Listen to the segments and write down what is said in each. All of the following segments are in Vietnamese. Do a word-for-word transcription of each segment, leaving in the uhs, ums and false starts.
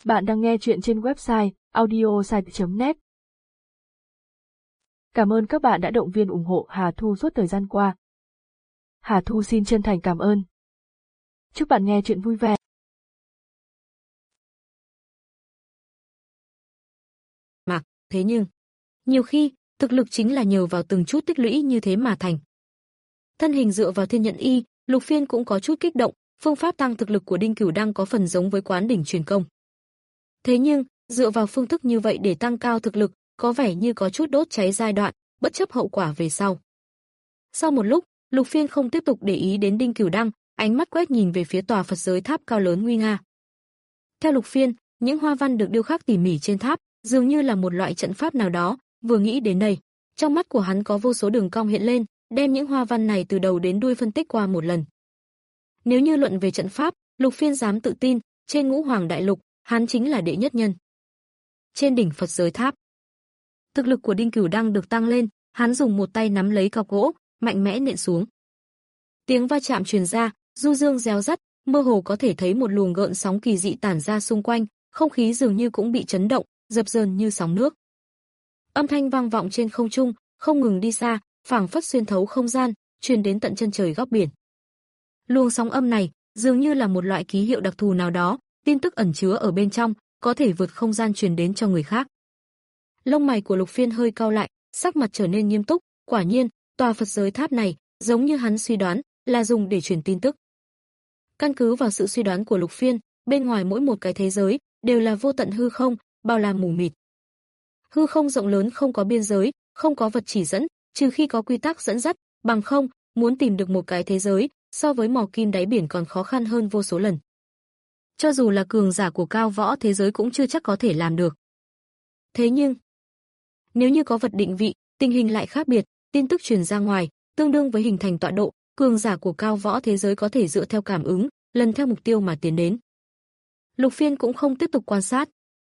Bạn đang nghe chuyện trên website audiosite chấm net. Cảm ơn các bạn đã động viên ủng hộ Hà Thu suốt thời gian qua. Hà Thu xin chân thành cảm ơn. Chúc bạn nghe chuyện vui vẻ. Mà, thế nhưng, nhiều khi, thực lực chính là nhờ vào từng chút tích lũy như thế mà thành. Thân hình dựa vào thiên nhận y, Lục Phiên cũng có chút kích động, phương pháp tăng thực lực của Đinh Cửu đang có phần giống với quán đỉnh truyền công. Thế nhưng, dựa vào phương thức như vậy để tăng cao thực lực, có vẻ như có chút đốt cháy giai đoạn, bất chấp hậu quả về sau. Sau một lúc, Lục Phiên không tiếp tục để ý đến Đinh Cửu Đăng, ánh mắt quét nhìn về phía tòa Phật giới tháp cao lớn nguy nga. Theo Lục Phiên, những hoa văn được điêu khắc tỉ mỉ trên tháp, dường như là một loại trận pháp nào đó, vừa nghĩ đến đây, trong mắt của hắn có vô số đường cong hiện lên, đem những hoa văn này từ đầu đến đuôi phân tích qua một lần. Nếu như luận về trận pháp, Lục Phiên dám tự tin, trên Ngũ Hoàng Đại Lục, hắn chính là đệ nhất nhân. Trên đỉnh Phật giới tháp, thực lực của Đinh Cửu Đăng được tăng lên, hắn dùng một tay nắm lấy cọc gỗ, mạnh mẽ nện xuống. Tiếng va chạm truyền ra, du dương réo rắt, mơ hồ có thể thấy một luồng gợn sóng kỳ dị tản ra xung quanh, không khí dường như cũng bị chấn động, dập dờn như sóng nước. Âm thanh vang vọng trên không trung, không ngừng đi xa, phảng phất xuyên thấu không gian, truyền đến tận chân trời góc biển. Luồng sóng âm này, dường như là một loại ký hiệu đặc thù nào đó, tin tức ẩn chứa ở bên trong, có thể vượt không gian truyền đến cho người khác. Lông mày của Lục Phiên hơi cau lại, sắc mặt trở nên nghiêm túc, quả nhiên, tòa Phật giới tháp này, giống như hắn suy đoán, là dùng để truyền tin tức. Căn cứ vào sự suy đoán của Lục Phiên, bên ngoài mỗi một cái thế giới đều là vô tận hư không, bao la mù mịt. Hư không rộng lớn không có biên giới, không có vật chỉ dẫn, trừ khi có quy tắc dẫn dắt, bằng không, muốn tìm được một cái thế giới, so với mò kim đáy biển còn khó khăn hơn vô số lần. Cho dù là cường giả của cao võ thế giới cũng chưa chắc có thể làm được. Thế nhưng, nếu như có vật định vị, tình hình lại khác biệt, tin tức truyền ra ngoài, tương đương với hình thành tọa độ, cường giả của cao võ thế giới có thể dựa theo cảm ứng, lần theo mục tiêu mà tiến đến. Lục Phiên cũng không tiếp tục quan sát.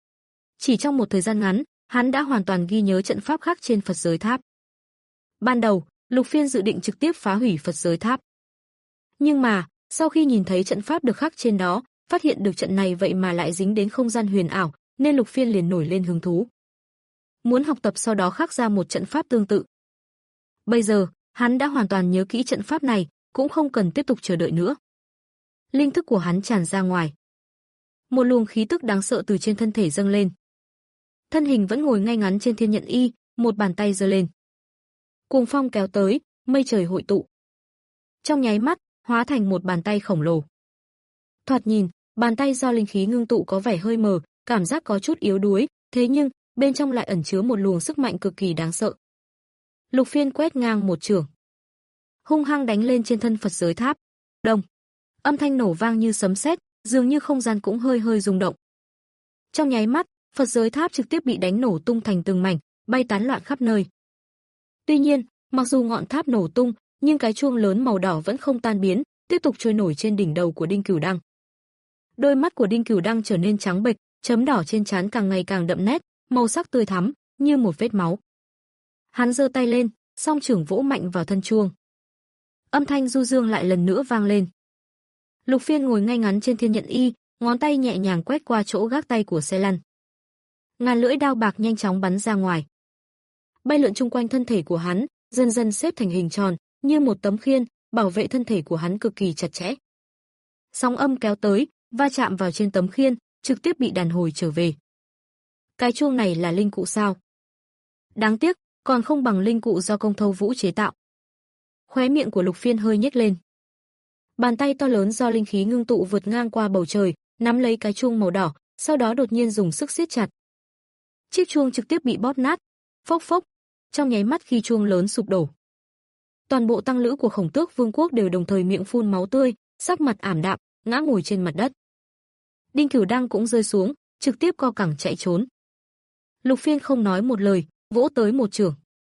Chỉ trong một thời gian ngắn, hắn đã hoàn toàn ghi nhớ trận pháp khác trên Phật giới tháp. Ban đầu, Lục Phiên dự định trực tiếp phá hủy Phật giới tháp. Nhưng mà, sau khi nhìn thấy trận pháp được khắc trên đó, phát hiện được trận này vậy mà lại dính đến không gian huyền ảo, nên Lục Phiên liền nổi lên hứng thú. Muốn học tập sau đó khắc ra một trận pháp tương tự. Bây giờ, hắn đã hoàn toàn nhớ kỹ trận pháp này, cũng không cần tiếp tục chờ đợi nữa. Linh thức của hắn tràn ra ngoài. Một luồng khí tức đáng sợ từ trên thân thể dâng lên. Thân hình vẫn ngồi ngay ngắn trên thiên nhận y, một bàn tay giơ lên. Cuồng phong kéo tới, mây trời hội tụ. Trong nháy mắt, hóa thành một bàn tay khổng lồ. Thoạt nhìn, bàn tay do linh khí ngưng tụ có vẻ hơi mờ, cảm giác có chút yếu đuối, thế nhưng, bên trong lại ẩn chứa một luồng sức mạnh cực kỳ đáng sợ. Lục Phiên quét ngang một chưởng, hung hăng đánh lên trên thân Phật giới tháp. Đông, âm thanh nổ vang như sấm sét, dường như không gian cũng hơi hơi rung động. Trong nháy mắt, Phật giới tháp trực tiếp bị đánh nổ tung thành từng mảnh, bay tán loạn khắp nơi. Tuy nhiên, mặc dù ngọn tháp nổ tung, nhưng cái chuông lớn màu đỏ vẫn không tan biến, tiếp tục trôi nổi trên đỉnh đầu của Đinh Cửu Đăng. Đôi mắt của Đinh Cửu Đăng trở nên trắng bệch, chấm đỏ trên trán càng ngày càng đậm nét, màu sắc tươi thắm, như một vết máu. Hắn giơ tay lên, song chưởng vỗ mạnh vào thân chuông. Âm thanh du dương lại lần nữa vang lên. Lục Phiên ngồi ngay ngắn trên thiên nhận y, ngón tay nhẹ nhàng quét qua chỗ gác tay của xe lăn. Ngàn lưỡi đao bạc nhanh chóng bắn ra ngoài, bay lượn chung quanh thân thể của hắn, dần dần xếp thành hình tròn, như một tấm khiên, bảo vệ thân thể của hắn cực kỳ chặt chẽ. Sóng âm kéo tới, va chạm vào trên tấm khiên, trực tiếp bị đàn hồi trở về. Cái chuông này là linh cụ sao? Đáng tiếc, còn không bằng linh cụ do Công Thâu Vũ chế tạo. Khóe miệng của Lục Phiên hơi nhếch lên. Bàn tay to lớn do linh khí ngưng tụ vượt ngang qua bầu trời, nắm lấy cái chuông màu đỏ, sau đó đột nhiên dùng sức siết chặt. Chiếc chuông trực tiếp bị bóp nát, phốc phốc, trong nháy mắt khi chuông lớn sụp đổ. Toàn bộ tăng lữ của Khổng Tước Vương quốc đều đồng thời miệng phun máu tươi, sắc mặt ảm đạm, ngã ngồi trên mặt đất. Đinh Cửu Đăng cũng rơi xuống, trực tiếp co cẳng chạy trốn. Lục Phiên không nói một lời, vỗ tới một chưởng.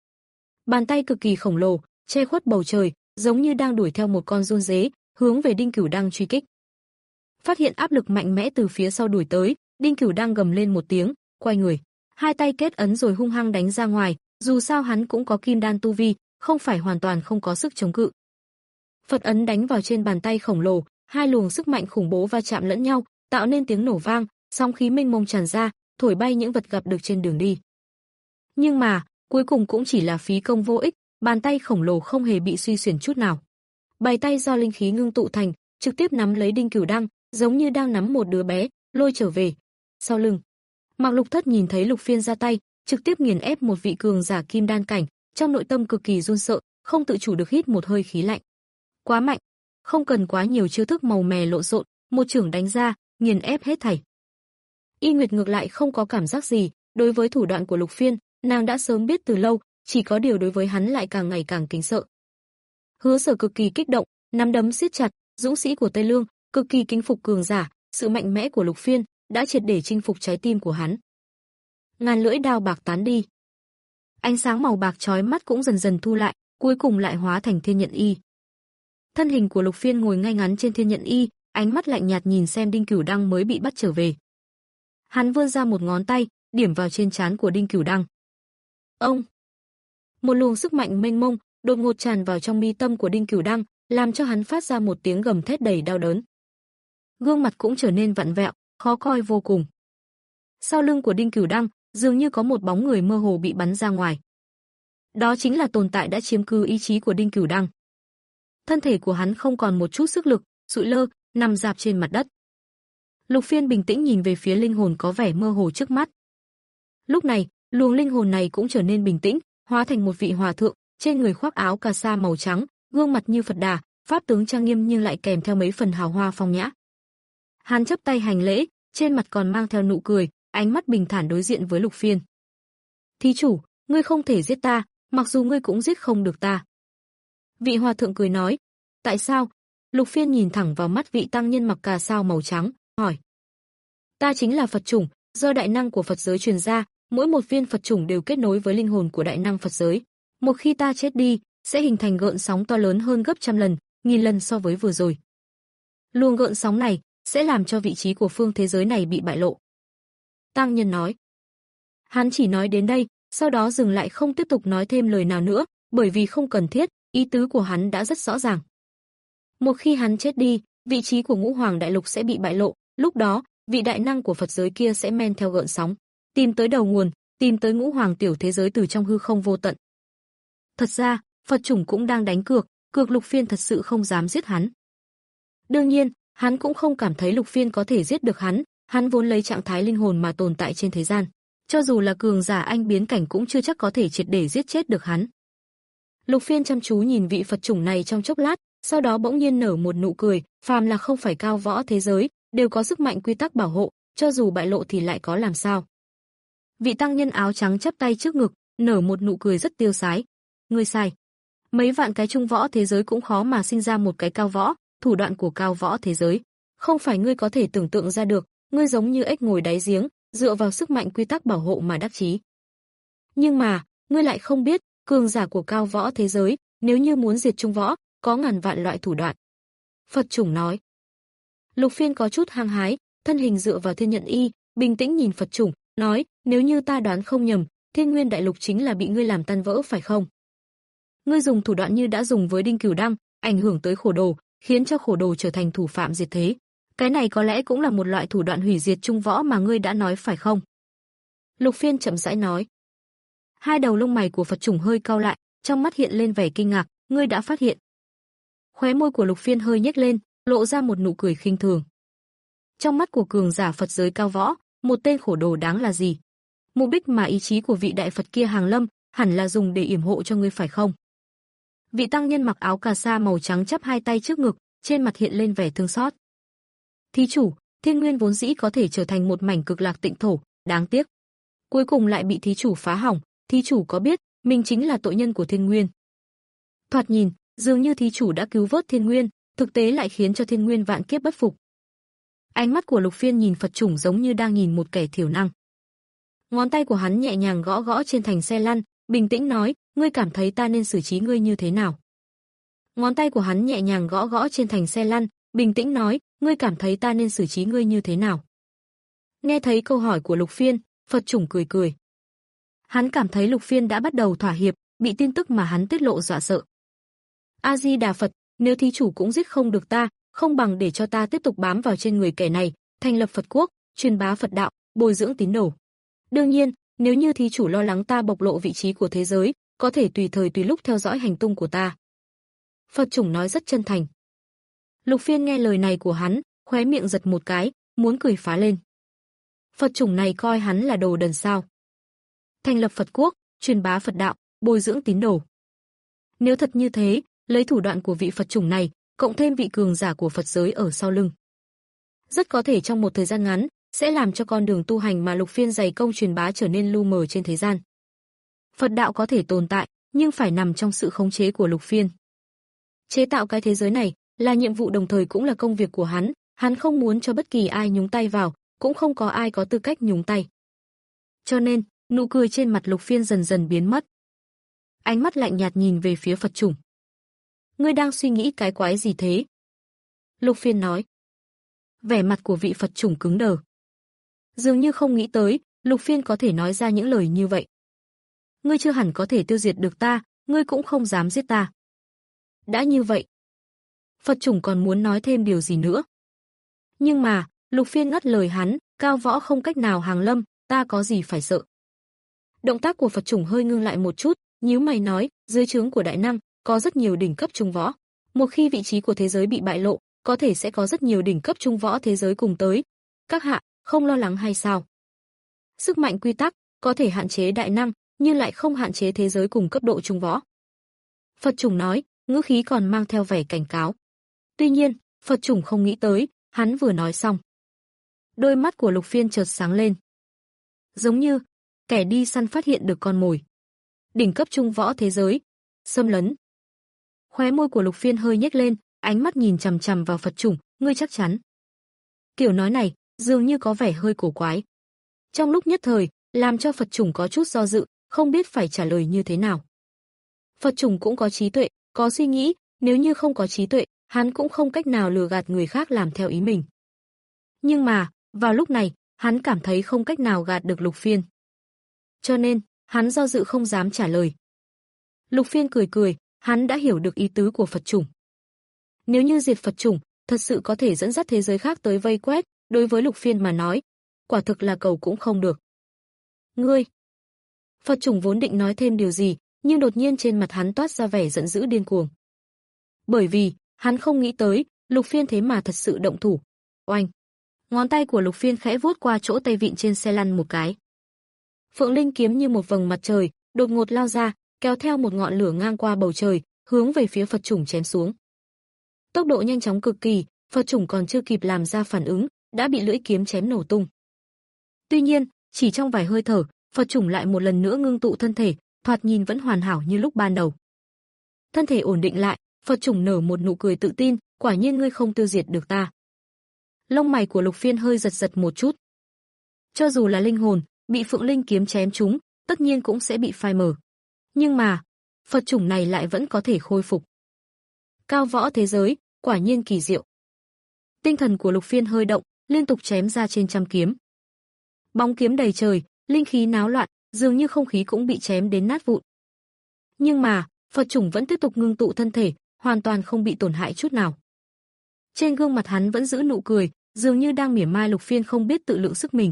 Bàn tay cực kỳ khổng lồ, che khuất bầu trời, giống như đang đuổi theo một con giun dế, hướng về Đinh Cửu Đăng truy kích. Phát hiện áp lực mạnh mẽ từ phía sau đuổi tới, Đinh Cửu Đăng gầm lên một tiếng, quay người, hai tay kết ấn rồi hung hăng đánh ra ngoài, dù sao hắn cũng có kim đan tu vi, không phải hoàn toàn không có sức chống cự. Phật ấn đánh vào trên bàn tay khổng lồ, hai luồng sức mạnh khủng bố va chạm lẫn nhau, tạo nên tiếng nổ vang, sóng khí mênh mông tràn ra, thổi bay những vật gặp được trên đường đi. Nhưng mà, cuối cùng cũng chỉ là phí công vô ích, bàn tay khổng lồ không hề bị suy xuyển chút nào. Bàn tay do linh khí ngưng tụ thành, trực tiếp nắm lấy Đinh Cửu Đăng, giống như đang nắm một đứa bé, lôi trở về. Sau lưng, Mạc Lục Thất nhìn thấy Lục Phiên ra tay, trực tiếp nghiền ép một vị cường giả kim đan cảnh, trong nội tâm cực kỳ run sợ, không tự chủ được hít một hơi khí lạnh. Quá mạnh, không cần quá nhiều chiêu thức màu mè lộn xộn, một chưởng đánh ra, nghiền ép hết thảy. Y Nguyệt ngược lại không có cảm giác gì, đối với thủ đoạn của Lục Phiên, nàng đã sớm biết từ lâu, chỉ có điều đối với hắn lại càng ngày càng kính sợ. Hứa Sở cực kỳ kích động, nắm đấm siết chặt, dũng sĩ của Tây Lương, cực kỳ kính phục cường giả, sự mạnh mẽ của Lục Phiên đã triệt để chinh phục trái tim của hắn. Ngàn lưỡi đao bạc tán đi. Ánh sáng màu bạc chói mắt cũng dần dần thu lại, cuối cùng lại hóa thành Thiên Nhận Y. Thân hình của Lục Phiên ngồi ngay ngắn trên Thiên Nhận Y, ánh mắt lạnh nhạt nhìn xem Đinh Cửu Đăng mới bị bắt trở về. Hắn vươn ra một ngón tay, điểm vào trên trán của Đinh Cửu Đăng. Ông! Một luồng sức mạnh mênh mông đột ngột tràn vào trong mi tâm của Đinh Cửu Đăng, làm cho hắn phát ra một tiếng gầm thét đầy đau đớn. Gương mặt cũng trở nên vặn vẹo, khó coi vô cùng. Sau lưng của Đinh Cửu Đăng, dường như có một bóng người mơ hồ bị bắn ra ngoài. Đó chính là tồn tại đã chiếm cứ ý chí của Đinh Cửu Đăng. Thân thể của hắn không còn một chút sức lực, sụi lơ, nằm rạp trên mặt đất. Lục Phiên bình tĩnh nhìn về phía linh hồn có vẻ mơ hồ trước mắt. Lúc này, luồng linh hồn này cũng trở nên bình tĩnh, hóa thành một vị hòa thượng, trên người khoác áo cà sa màu trắng, gương mặt như Phật Đà, pháp tướng trang nghiêm nhưng lại kèm theo mấy phần hào hoa phong nhã. Hắn chắp tay hành lễ, trên mặt còn mang theo nụ cười, ánh mắt bình thản đối diện với Lục Phiên. Thí chủ, ngươi không thể giết ta, mặc dù ngươi cũng giết không được ta. Vị hòa thượng cười nói. Tại sao? Lục Phiên nhìn thẳng vào mắt vị tăng nhân mặc cà sa màu trắng, hỏi. Ta chính là Phật chủng, do đại năng của Phật giới truyền ra, mỗi một viên Phật chủng đều kết nối với linh hồn của đại năng Phật giới. Một khi ta chết đi, sẽ hình thành gợn sóng to lớn hơn gấp trăm lần, nghìn lần so với vừa rồi. Luồng gợn sóng này sẽ làm cho vị trí của phương thế giới này bị bại lộ. Tăng nhân nói. Hắn chỉ nói đến đây, sau đó dừng lại không tiếp tục nói thêm lời nào nữa, bởi vì không cần thiết, ý tứ của hắn đã rất rõ ràng. Một khi hắn chết đi, vị trí của Ngũ Hoàng Đại Lục sẽ bị bại lộ, lúc đó, vị đại năng của Phật giới kia sẽ men theo gợn sóng, tìm tới đầu nguồn, tìm tới Ngũ Hoàng tiểu thế giới từ trong hư không vô tận. Thật ra, Phật chủng cũng đang đánh cược, cược Lục Phiên thật sự không dám giết hắn. Đương nhiên, hắn cũng không cảm thấy Lục Phiên có thể giết được hắn, hắn vốn lấy trạng thái linh hồn mà tồn tại trên thế gian, cho dù là cường giả anh biến cảnh cũng chưa chắc có thể triệt để giết chết được hắn. Lục Phiên chăm chú nhìn vị Phật chủng này trong chốc lát, sau đó bỗng nhiên nở một nụ cười, phàm là không phải cao võ thế giới, đều có sức mạnh quy tắc bảo hộ, cho dù bại lộ thì lại có làm sao. Vị tăng nhân áo trắng chắp tay trước ngực, nở một nụ cười rất tiêu sái. Ngươi sai. Mấy vạn cái trung võ thế giới cũng khó mà sinh ra một cái cao võ, thủ đoạn của cao võ thế giới. Không phải ngươi có thể tưởng tượng ra được, ngươi giống như ếch ngồi đáy giếng, dựa vào sức mạnh quy tắc bảo hộ mà đắc chí. Nhưng mà, ngươi lại không biết, cường giả của cao võ thế giới, nếu như muốn diệt trung võ, có ngàn vạn loại thủ đoạn. Phật chủng nói. Lục Phiên có chút hăng hái, thân hình dựa vào Thiên Nhận Y, bình tĩnh nhìn Phật chủng, nói, nếu như ta đoán không nhầm, Thiên Nguyên Đại Lục chính là bị ngươi làm tan vỡ phải không? Ngươi dùng thủ đoạn như đã dùng với Đinh Cửu Đăng, ảnh hưởng tới Khổ Đồ, khiến cho Khổ Đồ trở thành thủ phạm diệt thế. Cái này có lẽ cũng là một loại thủ đoạn hủy diệt trung võ mà ngươi đã nói phải không? Lục Phiên chậm rãi nói. Hai đầu lông mày của Phật chủng hơi cau lại, trong mắt hiện lên vẻ kinh ngạc, ngươi đã phát hiện. Khóe môi của Lục Phiên hơi nhếch lên, lộ ra một nụ cười khinh thường. Trong mắt của cường giả Phật giới cao võ, một tên Khổ Đồ đáng là gì? Mục đích mà ý chí của vị đại Phật kia hàng lâm, hẳn là dùng để yểm hộ cho ngươi phải không? Vị tăng nhân mặc áo cà sa màu trắng chắp hai tay trước ngực, trên mặt hiện lên vẻ thương xót. Thí chủ, Thiên Nguyên vốn dĩ có thể trở thành một mảnh cực lạc tịnh thổ, đáng tiếc. Cuối cùng lại bị thí chủ phá hỏng, thí chủ có biết, mình chính là tội nhân của Thiên Nguyên. Thoạt nhìn, dường như thí chủ đã cứu vớt Thiên Nguyên, thực tế lại khiến cho Thiên Nguyên vạn kiếp bất phục. Ánh mắt của Lục Phiên nhìn Phật chủng giống như đang nhìn một kẻ thiểu năng. Ngón tay của hắn nhẹ nhàng gõ gõ trên thành xe lăn, bình tĩnh nói, ngươi cảm thấy ta nên xử trí ngươi như thế nào? Ngón tay của hắn nhẹ nhàng gõ gõ trên thành xe lăn, bình tĩnh nói, ngươi cảm thấy ta nên xử trí ngươi như thế nào? Nghe thấy câu hỏi của Lục Phiên, Phật chủng cười cười. Hắn cảm thấy Lục Phiên đã bắt đầu thỏa hiệp, bị tin tức mà hắn tiết lộ dọa sợ. A Di Đà Phật, nếu thí chủ cũng giết không được ta, không bằng để cho ta tiếp tục bám vào trên người kẻ này, thành lập Phật quốc, truyền bá Phật đạo, bồi dưỡng tín đồ. Đương nhiên, nếu như thí chủ lo lắng ta bộc lộ vị trí của thế giới, có thể tùy thời tùy lúc theo dõi hành tung của ta. Phật chủng nói rất chân thành. Lục Phiên nghe lời này của hắn, khóe miệng giật một cái, muốn cười phá lên. Phật chủng này coi hắn là đồ đần sao? Thành lập Phật quốc, truyền bá Phật đạo, bồi dưỡng tín đồ. Nếu thật như thế, lấy thủ đoạn của vị Phật chủng này, cộng thêm vị cường giả của Phật giới ở sau lưng, rất có thể trong một thời gian ngắn sẽ làm cho con đường tu hành mà Lục Phiên dày công truyền bá trở nên lu mờ trên thế gian. Phật đạo có thể tồn tại, nhưng phải nằm trong sự khống chế của Lục Phiên. Chế tạo cái thế giới này là nhiệm vụ đồng thời cũng là công việc của hắn, hắn không muốn cho bất kỳ ai nhúng tay vào, cũng không có ai có tư cách nhúng tay. Cho nên, nụ cười trên mặt Lục Phiên dần dần biến mất. Ánh mắt lạnh nhạt nhìn về phía Phật chủng. Ngươi đang suy nghĩ cái quái gì thế? Lục Phiên nói. Vẻ mặt của vị Phật chủng cứng đờ. Dường như không nghĩ tới, Lục Phiên có thể nói ra những lời như vậy. Ngươi chưa hẳn có thể tiêu diệt được ta, ngươi cũng không dám giết ta. Đã như vậy, Phật chủng còn muốn nói thêm điều gì nữa. Nhưng mà, Lục Phiên ngắt lời hắn, cao võ không cách nào hàng lâm, ta có gì phải sợ. Động tác của Phật chủng hơi ngưng lại một chút, nhíu mày nói, dưới trướng của đại năng, có rất nhiều đỉnh cấp trung võ. Một khi vị trí của thế giới bị bại lộ, có thể sẽ có rất nhiều đỉnh cấp trung võ thế giới cùng tới. Các hạ, không lo lắng hay sao? Sức mạnh quy tắc, có thể hạn chế đại năng, nhưng lại không hạn chế thế giới cùng cấp độ trung võ. Phật chủng nói, ngữ khí còn mang theo vẻ cảnh cáo. Tuy nhiên, Phật chủng không nghĩ tới, hắn vừa nói xong. Đôi mắt của Lục Phiên chợt sáng lên. Giống như, kẻ đi săn phát hiện được con mồi. Đỉnh cấp trung võ thế giới, xâm lấn. Khóe môi của Lục Phiên hơi nhếch lên, ánh mắt nhìn chằm chằm vào Phật chủng, ngươi chắc chắn. Kiểu nói này, dường như có vẻ hơi cổ quái. Trong lúc nhất thời, làm cho Phật chủng có chút do dự, không biết phải trả lời như thế nào. Phật chủng cũng có trí tuệ, có suy nghĩ, nếu như không có trí tuệ, hắn cũng không cách nào lừa gạt người khác làm theo ý mình. Nhưng mà, vào lúc này, hắn cảm thấy không cách nào gạt được Lục Phiên. Cho nên, hắn do dự không dám trả lời. Lục Phiên cười cười, hắn đã hiểu được ý tứ của Phật chủng. Nếu như diệt Phật chủng, thật sự có thể dẫn dắt thế giới khác tới vây quét, đối với Lục Phiên mà nói, quả thực là cầu cũng không được. Ngươi! Phật chủng vốn định nói thêm điều gì, nhưng đột nhiên trên mặt hắn toát ra vẻ giận dữ điên cuồng. Bởi vì, hắn không nghĩ tới, Lục Phiên thế mà thật sự động thủ. Oanh! Ngón tay của Lục Phiên khẽ vuốt qua chỗ tay vịn trên xe lăn một cái. Phượng Linh kiếm như một vầng mặt trời, đột ngột lao ra, kéo theo một ngọn lửa ngang qua bầu trời, hướng về phía Phật chủng chém xuống. Tốc độ nhanh chóng cực kỳ, Phật chủng còn chưa kịp làm ra phản ứng, đã bị lưỡi kiếm chém nổ tung. Tuy nhiên, chỉ trong vài hơi thở, Phật chủng lại một lần nữa ngưng tụ thân thể, thoạt nhìn vẫn hoàn hảo như lúc ban đầu. Thân thể ổn định lại, Phật chủng nở một nụ cười tự tin, quả nhiên ngươi không tiêu diệt được ta. Lông mày của Lục Phiên hơi giật giật một chút. Cho dù là linh hồn, bị Phượng Linh kiếm chém trúng, tất nhiên cũng sẽ bị phai mờ. Nhưng mà, Phật chủng này lại vẫn có thể khôi phục. Cao võ thế giới, quả nhiên kỳ diệu. Tinh thần của Lục Phiên hơi động, liên tục chém ra trên trăm kiếm. Bóng kiếm đầy trời, linh khí náo loạn, dường như không khí cũng bị chém đến nát vụn. Nhưng mà, Phật chủng vẫn tiếp tục ngưng tụ thân thể, hoàn toàn không bị tổn hại chút nào. Trên gương mặt hắn vẫn giữ nụ cười, dường như đang mỉa mai Lục Phiên không biết tự lượng sức mình.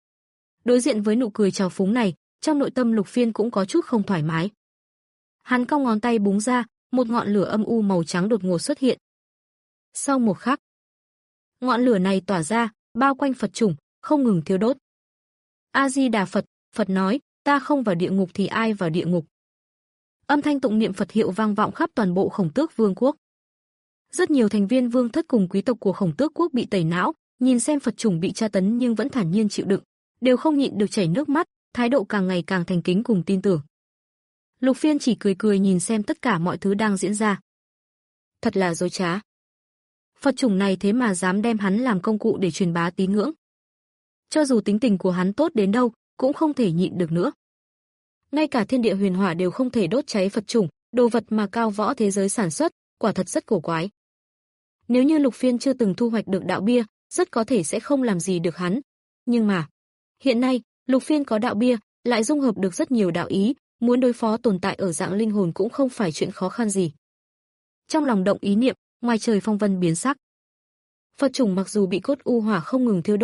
Đối diện với nụ cười trào phúng này, trong nội tâm Lục Phiên cũng có chút không thoải mái. Hắn cong ngón tay búng ra, một ngọn lửa âm u màu trắng đột ngột xuất hiện. Sau một khắc, ngọn lửa này tỏa ra, bao quanh Phật chủng, không ngừng thiêu đốt. A Di Đà Phật, Phật nói, ta không vào địa ngục thì ai vào địa ngục. Âm thanh tụng niệm Phật hiệu vang vọng khắp toàn bộ Khổng Tước Vương quốc. Rất nhiều thành viên vương thất cùng quý tộc của Khổng Tước quốc bị tẩy não, nhìn xem Phật chủng bị tra tấn nhưng vẫn thản nhiên chịu đựng, đều không nhịn được chảy nước mắt, thái độ càng ngày càng thành kính cùng tin tưởng. Lục Phiên chỉ cười cười nhìn xem tất cả mọi thứ đang diễn ra. Thật là dối trá. Phật chủng này thế mà dám đem hắn làm công cụ để truyền bá tín ngưỡng. Cho dù tính tình của hắn tốt đến đâu, cũng không thể nhịn được nữa. Ngay cả thiên địa huyền hỏa đều không thể đốt cháy Phật chủng, đồ vật mà cao võ thế giới sản xuất, quả thật rất cổ quái. Nếu như Lục Phiên chưa từng thu hoạch được đạo bia, rất có thể sẽ không làm gì được hắn. Nhưng mà, hiện nay, Lục Phiên có đạo bia, lại dung hợp được rất nhiều đạo ý, muốn đối phó tồn tại ở dạng linh hồn cũng không phải chuyện khó khăn gì. Trong lòng động ý niệm, ngoài trời phong vân biến sắc. Phật chủng mặc dù bị cốt u hỏa không ngừng thiêu đốt,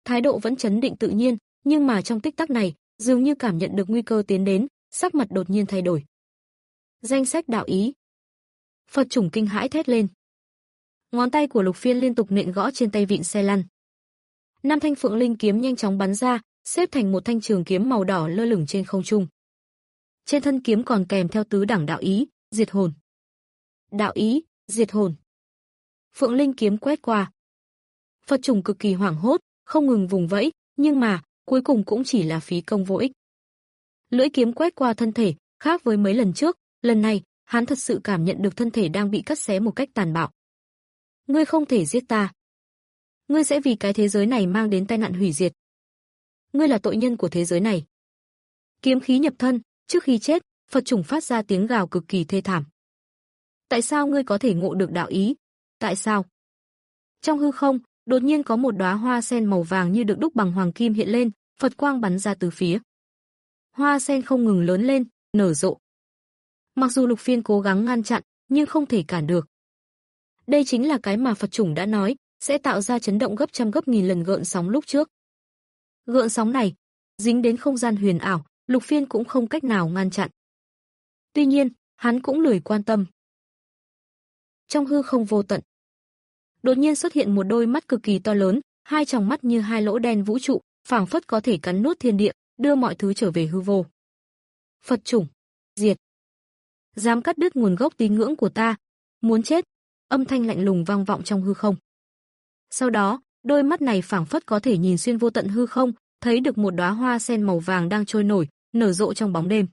thái độ vẫn trấn định tự nhiên, nhưng mà trong tích tắc này, dường như cảm nhận được nguy cơ tiến đến, sắc mặt đột nhiên thay đổi. Danh sách đạo ý. Phật chủng kinh hãi thét lên. Ngón tay của Lục Phiên liên tục nện gõ trên tay vịn xe lăn. Năm thanh phượng linh kiếm nhanh chóng bắn ra, xếp thành một thanh trường kiếm màu đỏ lơ lửng trên không trung. Trên thân kiếm còn kèm theo tứ đẳng đạo ý, diệt hồn. Đạo ý, diệt hồn. Phượng linh kiếm quét qua. Phật chủng cực kỳ hoảng hốt, không ngừng vùng vẫy, nhưng mà cuối cùng cũng chỉ là phí công vô ích. Lưỡi kiếm quét qua thân thể, khác với mấy lần trước, lần này hắn thật sự cảm nhận được thân thể đang bị cắt xé một cách tàn bạo. Ngươi không thể giết ta. Ngươi sẽ vì cái thế giới này mang đến tai nạn hủy diệt. Ngươi là tội nhân của thế giới này. Kiếm khí nhập thân, trước khi chết, Phật chủng phát ra tiếng gào cực kỳ thê thảm. Tại sao ngươi có thể ngộ được đạo ý? Tại sao? Trong hư không, đột nhiên có một đóa hoa sen màu vàng như được đúc bằng hoàng kim hiện lên, Phật quang bắn ra từ phía. Hoa sen không ngừng lớn lên, nở rộ. Mặc dù Lục Phiên cố gắng ngăn chặn, nhưng không thể cản được. Đây chính là cái mà Phật chủng đã nói, sẽ tạo ra chấn động gấp trăm gấp nghìn lần gợn sóng lúc trước. Gợn sóng này, dính đến không gian huyền ảo, Lục Phiên cũng không cách nào ngăn chặn. Tuy nhiên, hắn cũng lười quan tâm. Trong hư không vô tận, đột nhiên xuất hiện một đôi mắt cực kỳ to lớn, hai tròng mắt như hai lỗ đen vũ trụ, phảng phất có thể cắn nuốt thiên địa, đưa mọi thứ trở về hư vô. Phật chủng, diệt. Dám cắt đứt nguồn gốc tín ngưỡng của ta, muốn chết. Âm thanh lạnh lùng vang vọng trong hư không. Sau đó, đôi mắt này phảng phất có thể nhìn xuyên vô tận hư không, thấy được một đóa hoa sen màu vàng đang trôi nổi, nở rộ trong bóng đêm.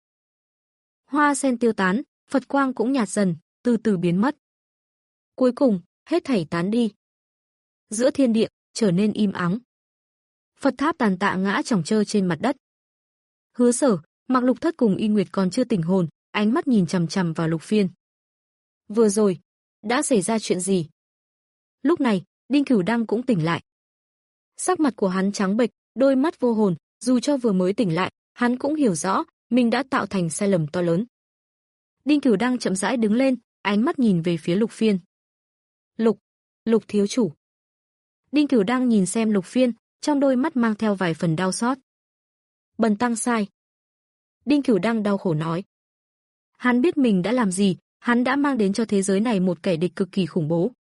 Hoa sen tiêu tán, Phật quang cũng nhạt dần, từ từ biến mất. Cuối cùng, hết thảy tán đi. Giữa thiên địa trở nên im ắng. Phật tháp tàn tạ ngã chồng chơ trên mặt đất. Hứa Sở, Mạc Lục Thất cùng Y Nguyệt còn chưa tỉnh hồn, ánh mắt nhìn chằm chằm vào Lục Phiên. Vừa rồi, đã xảy ra chuyện gì? Lúc này, Đinh Cửu Đăng cũng tỉnh lại. Sắc mặt của hắn trắng bệch, đôi mắt vô hồn, dù cho vừa mới tỉnh lại, hắn cũng hiểu rõ, mình đã tạo thành sai lầm to lớn. Đinh Cửu Đăng chậm rãi đứng lên, ánh mắt nhìn về phía Lục Phiên. Lục, Lục thiếu chủ. Đinh Cửu Đăng nhìn xem Lục Phiên, trong đôi mắt mang theo vài phần đau xót. Bần tăng sai. Đinh Cửu Đăng đau khổ nói. Hắn biết mình đã làm gì, hắn đã mang đến cho thế giới này một kẻ địch cực kỳ khủng bố.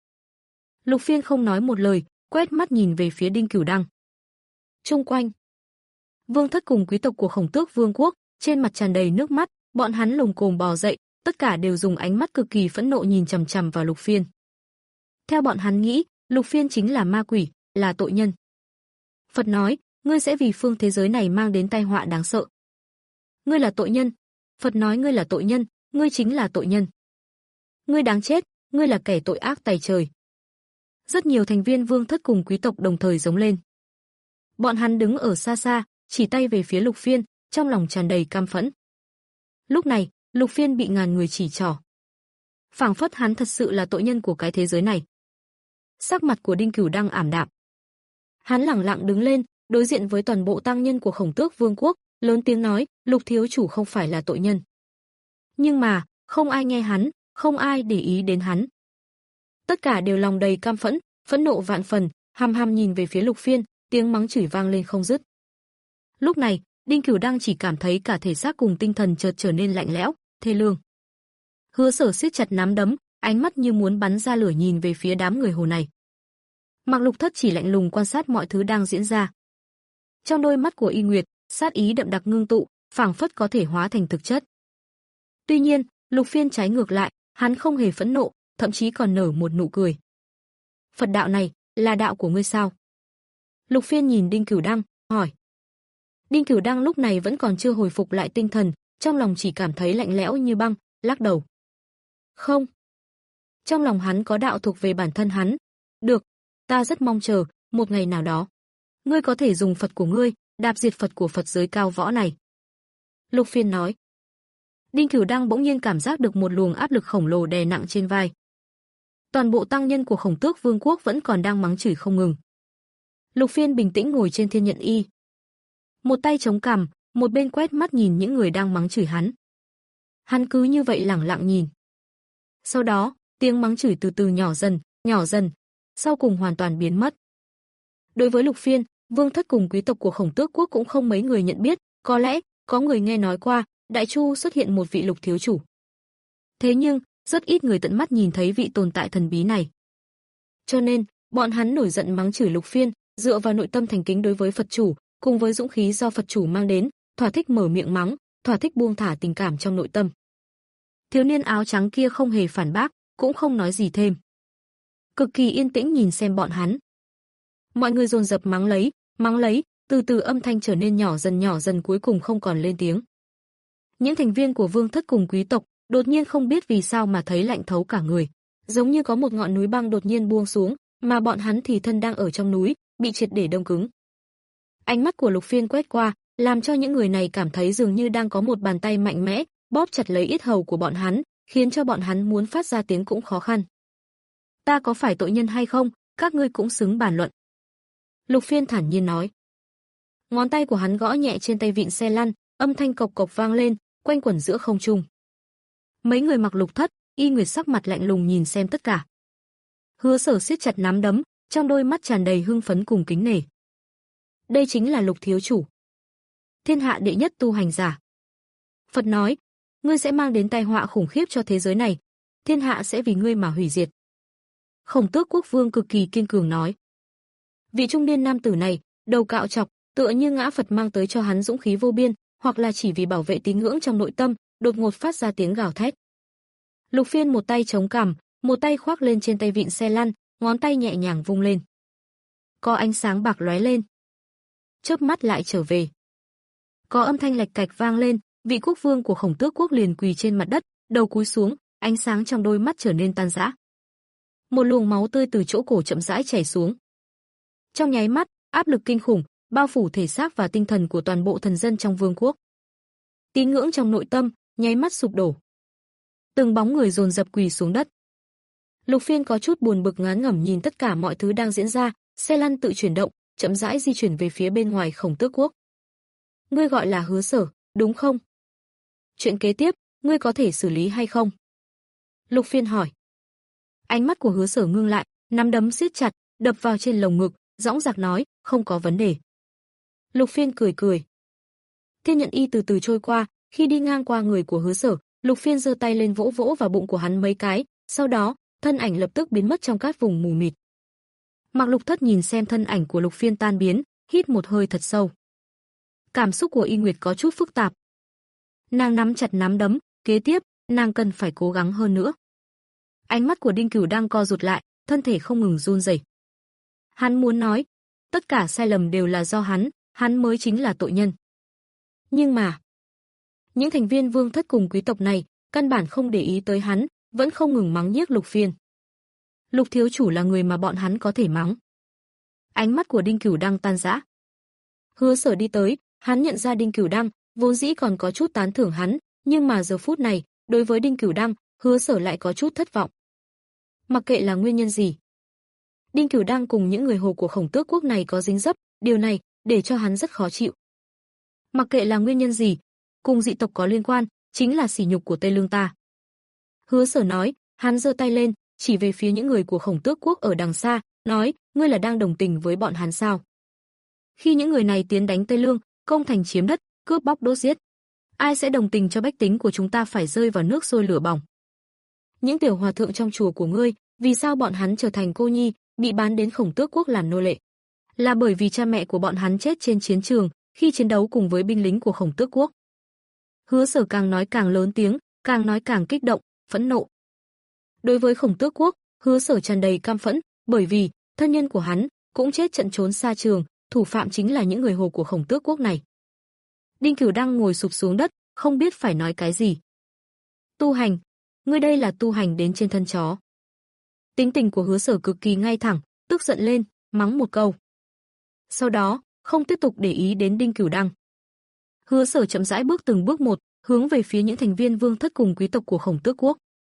Lục Phiên không nói một lời, quét mắt nhìn về phía Đinh Cửu Đăng. Trung quanh, Vương Thất cùng quý tộc của Khổng Tước Vương quốc, trên mặt tràn đầy nước mắt, bọn hắn lồm cồm bò dậy, tất cả đều dùng ánh mắt cực kỳ phẫn nộ nhìn chằm chằm vào Lục Phiên. Theo bọn hắn nghĩ, Lục Phiên chính là ma quỷ, là tội nhân. Phật nói, ngươi sẽ vì phương thế giới này mang đến tai họa đáng sợ. Ngươi là tội nhân. Phật nói ngươi là tội nhân, ngươi chính là tội nhân. Ngươi đáng chết, ngươi là kẻ tội ác tày trời. Rất nhiều thành viên Vương Thất cùng quý tộc đồng thời giống lên. Bọn hắn đứng ở xa xa, chỉ tay về phía Lục Phiên, trong lòng tràn đầy căm phẫn. Lúc này, Lục Phiên bị ngàn người chỉ trỏ. Phảng phất hắn thật sự là tội nhân của cái thế giới này. Sắc mặt của Đinh Cửu Đăng ảm đạm. Hắn lẳng lặng đứng lên, đối diện với toàn bộ tăng nhân của Khổng Tước Vương quốc, lớn tiếng nói, Lục thiếu chủ không phải là tội nhân. Nhưng mà, không ai nghe hắn, không ai để ý đến hắn. Tất cả đều lòng đầy căm phẫn, phẫn nộ vạn phần, hăm hăm nhìn về phía Lục Phiên, tiếng mắng chửi vang lên không dứt. Lúc này, Đinh Cửu Đăng chỉ cảm thấy cả thể xác cùng tinh thần chợt trở nên lạnh lẽo, thê lương. Hứa Sở siết chặt nắm đấm, ánh mắt như muốn bắn ra lửa nhìn về phía đám người hồ này. Mạc Lục Thất chỉ lạnh lùng quan sát mọi thứ đang diễn ra. Trong đôi mắt của Y Nguyệt, sát ý đậm đặc ngưng tụ, phảng phất có thể hóa thành thực chất. Tuy nhiên, Lục Phiên trái ngược lại, hắn không hề phẫn nộ, thậm chí còn nở một nụ cười. Phật đạo này, là đạo của ngươi sao? Lục Phiên nhìn Đinh Cửu Đăng, hỏi. Đinh Cửu Đăng lúc này vẫn còn chưa hồi phục lại tinh thần, trong lòng chỉ cảm thấy lạnh lẽo như băng, lắc đầu. Không. Trong lòng hắn có đạo thuộc về bản thân hắn. Được, ta rất mong chờ, một ngày nào đó. Ngươi có thể dùng Phật của ngươi, đạp diệt Phật của Phật giới cao võ này. Lục Phiên nói. Đinh Cửu Đăng bỗng nhiên cảm giác được một luồng áp lực khổng lồ đè nặng trên vai. Toàn bộ tăng nhân của Khổng Tước Vương quốc vẫn còn đang mắng chửi không ngừng. Lục Phiên bình tĩnh ngồi trên thiên nhận y. Một tay chống cằm, một bên quét mắt nhìn những người đang mắng chửi hắn. Hắn cứ như vậy lẳng lặng nhìn. Sau đó, tiếng mắng chửi từ từ nhỏ dần, nhỏ dần, sau cùng hoàn toàn biến mất. Đối với Lục Phiên, Vương thất cùng quý tộc của Khổng Tước quốc cũng không mấy người nhận biết, có lẽ có người nghe nói qua, Đại Chu xuất hiện một vị Lục thiếu chủ. Thế nhưng, rất ít người tận mắt nhìn thấy vị tồn tại thần bí này. Cho nên, bọn hắn nổi giận mắng chửi Lục Phiên, dựa vào nội tâm thành kính đối với Phật chủ, cùng với dũng khí do Phật chủ mang đến, thỏa thích mở miệng mắng, thỏa thích buông thả tình cảm trong nội tâm. Thiếu niên áo trắng kia không hề phản bác, cũng không nói gì thêm. Cực kỳ yên tĩnh nhìn xem bọn hắn. Mọi người dồn dập mắng lấy, mắng lấy, từ từ âm thanh trở nên nhỏ dần nhỏ dần cuối cùng không còn lên tiếng. Những thành viên của vương thất cùng quý tộc đột nhiên không biết vì sao mà thấy lạnh thấu cả người, giống như có một ngọn núi băng đột nhiên buông xuống, mà bọn hắn thì thân đang ở trong núi, bị triệt để đông cứng. Ánh mắt của Lục Phiên quét qua, làm cho những người này cảm thấy dường như đang có một bàn tay mạnh mẽ bóp chặt lấy yết hầu của bọn hắn, khiến cho bọn hắn muốn phát ra tiếng cũng khó khăn. Ta có phải tội nhân hay không, các ngươi cũng xứng bàn luận. Lục Phiên thản nhiên nói. Ngón tay của hắn gõ nhẹ trên tay vịn xe lăn, âm thanh cộc cộc vang lên, quanh quẩn giữa không trung. Mấy người mặc lục thất, y nguyệt sắc mặt lạnh lùng nhìn xem tất cả. Hứa Sở siết chặt nắm đấm, trong đôi mắt tràn đầy hưng phấn cùng kính nể. Đây chính là Lục thiếu chủ, thiên hạ đệ nhất tu hành giả. Phật nói, ngươi sẽ mang đến tai họa khủng khiếp cho thế giới này, thiên hạ sẽ vì ngươi mà hủy diệt. Khổng Tước quốc vương cực kỳ kiên cường nói. Vị trung niên nam tử này, đầu cạo trọc, tựa như ngã Phật mang tới cho hắn dũng khí vô biên, hoặc là chỉ vì bảo vệ tín ngưỡng trong nội tâm, đột ngột phát ra tiếng gào thét. Lục Phiên một tay chống cằm, một tay khoác lên trên tay vịn xe lăn, ngón tay nhẹ nhàng vung lên. Có ánh sáng bạc lóe lên. Chớp mắt lại trở về. Có âm thanh lạch cạch vang lên, vị quốc vương của Khổng Tước quốc liền quỳ trên mặt đất, đầu cúi xuống, ánh sáng trong đôi mắt trở nên tan rã. Một luồng máu tươi từ chỗ cổ chậm rãi chảy xuống. Trong nháy mắt, áp lực kinh khủng bao phủ thể xác và tinh thần của toàn bộ thần dân trong vương quốc. Tín ngưỡng trong nội tâm nháy mắt sụp đổ. Từng bóng người dồn dập quỳ xuống đất. Lục Phiên có chút buồn bực ngán ngẩm nhìn tất cả mọi thứ đang diễn ra, xe lăn tự chuyển động, chậm rãi di chuyển về phía bên ngoài Khổng Tước quốc. Ngươi gọi là Hứa Sở, đúng không? Chuyện kế tiếp, ngươi có thể xử lý hay không? Lục Phiên hỏi. Ánh mắt của Hứa Sở ngưng lại, nắm đấm siết chặt, đập vào trên lồng ngực, dõng dạc nói, không có vấn đề. Lục Phiên cười cười. Thiên nhận y từ từ trôi qua, khi đi ngang qua người của Hứa Sở, Lục Phiên giơ tay lên vỗ vỗ vào bụng của hắn mấy cái, sau đó, thân ảnh lập tức biến mất trong cát vùng mù mịt. Mạc Lục Thất nhìn xem thân ảnh của Lục Phiên tan biến, hít một hơi thật sâu. Cảm xúc của Y Nguyệt có chút phức tạp. Nàng nắm chặt nắm đấm, kế tiếp, nàng cần phải cố gắng hơn nữa. Ánh mắt của Đinh Cửu đang co rụt lại, thân thể không ngừng run rẩy. Hắn muốn nói, tất cả sai lầm đều là do hắn, hắn mới chính là tội nhân. Nhưng mà, những thành viên vương thất cùng quý tộc này, căn bản không để ý tới hắn, vẫn không ngừng mắng nhiếc Lục Phiên. Lục thiếu chủ là người mà bọn hắn có thể mắng. Ánh mắt của Đinh Cửu đang tan rã. Hứa Sở đi tới, hắn nhận ra Đinh Cửu Đăng, vốn dĩ còn có chút tán thưởng hắn, nhưng mà giờ phút này, đối với Đinh Cửu Đăng, Hứa Sở lại có chút thất vọng. Mặc kệ là nguyên nhân gì, Đinh Cửu Đăng cùng những người hồ của Khổng Tước quốc này có dính dấp, điều này để cho hắn rất khó chịu. Mặc kệ là nguyên nhân gì, cùng dị tộc có liên quan, chính là sỉ nhục của Tây Lương ta. Hứa Sở nói, hắn giơ tay lên, chỉ về phía những người của Khổng Tước quốc ở đằng xa, nói, ngươi là đang đồng tình với bọn hắn sao? Khi những người này tiến đánh Tây Lương, công thành chiếm đất, cướp bóc đốt giết, ai sẽ đồng tình cho bách tính của chúng ta phải rơi vào nước sôi lửa bỏng? Những tiểu hòa thượng trong chùa của ngươi, vì sao bọn hắn trở thành cô nhi, bị bán đến Khổng Tước quốc làm nô lệ? Là bởi vì cha mẹ của bọn hắn chết trên chiến trường, khi chiến đấu cùng với binh lính của Khổng Tước quốc. Hứa Sở càng nói càng lớn tiếng, càng nói càng kích động, phẫn nộ. Đối với Khổng Tước quốc, Hứa Sở tràn đầy căm phẫn, bởi vì thân nhân của hắn cũng chết trận trốn xa trường, thủ phạm chính là những người hồ của Khổng Tước quốc này. Đinh Cửu đang ngồi sụp xuống đất, không biết phải nói cái gì. Tu hành, ngươi đây là tu hành đến trên thân chó. Tính tình của Hứa Sở cực kỳ ngay thẳng, tức giận lên, mắng một câu. Sau đó, không tiếp tục để ý đến Đinh Cửu Đăng. Hứa Sở chậm rãi bước từng bước một, hướng về phía những thành viên vương thất cùng quý tộc của Khổng Tước quốc.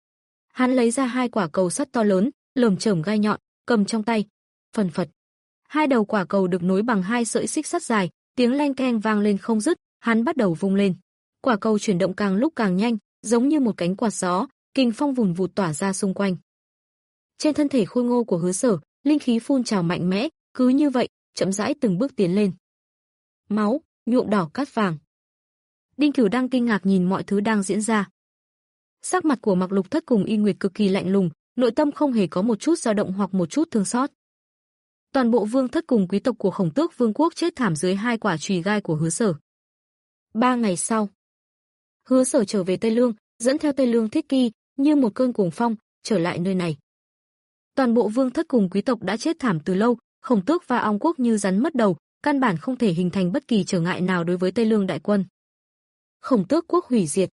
Hắn lấy ra hai quả cầu sắt to lớn, lởm chởm gai nhọn, cầm trong tay. Phần phật. Hai đầu quả cầu được nối bằng hai sợi xích sắt dài, tiếng leng keng vang lên không dứt, hắn bắt đầu vung lên. Quả cầu chuyển động càng lúc càng nhanh, giống như một cánh quạt gió, kình phong vùn vụt tỏa ra xung quanh. Trên thân thể khôi ngô của Hứa Sở, linh khí phun trào mạnh mẽ, cứ như vậy, chậm rãi từng bước tiến lên. Máu, nhuộm đỏ cát vàng. Đinh Cửu đang kinh ngạc nhìn mọi thứ đang diễn ra. Sắc mặt của Mạc Lục Thất cùng Y Nguyệt cực kỳ lạnh lùng, nội tâm không hề có một chút dao động hoặc một chút thương xót. Toàn bộ vương thất cùng quý tộc của Khổng Tước Vương quốc chết thảm dưới hai quả chùy gai của Hứa Sở. Ba ngày sau, Hứa Sở trở về Tây Lương, dẫn theo Tây Lương Thiết Kỳ như một cơn cuồng phong trở lại nơi này. Toàn bộ vương thất cùng quý tộc đã chết thảm từ lâu, Khổng Tước và Ong quốc như rắn mất đầu, căn bản không thể hình thành bất kỳ trở ngại nào đối với Tây Lương đại quân. Khổng Tước quốc hủy diệt.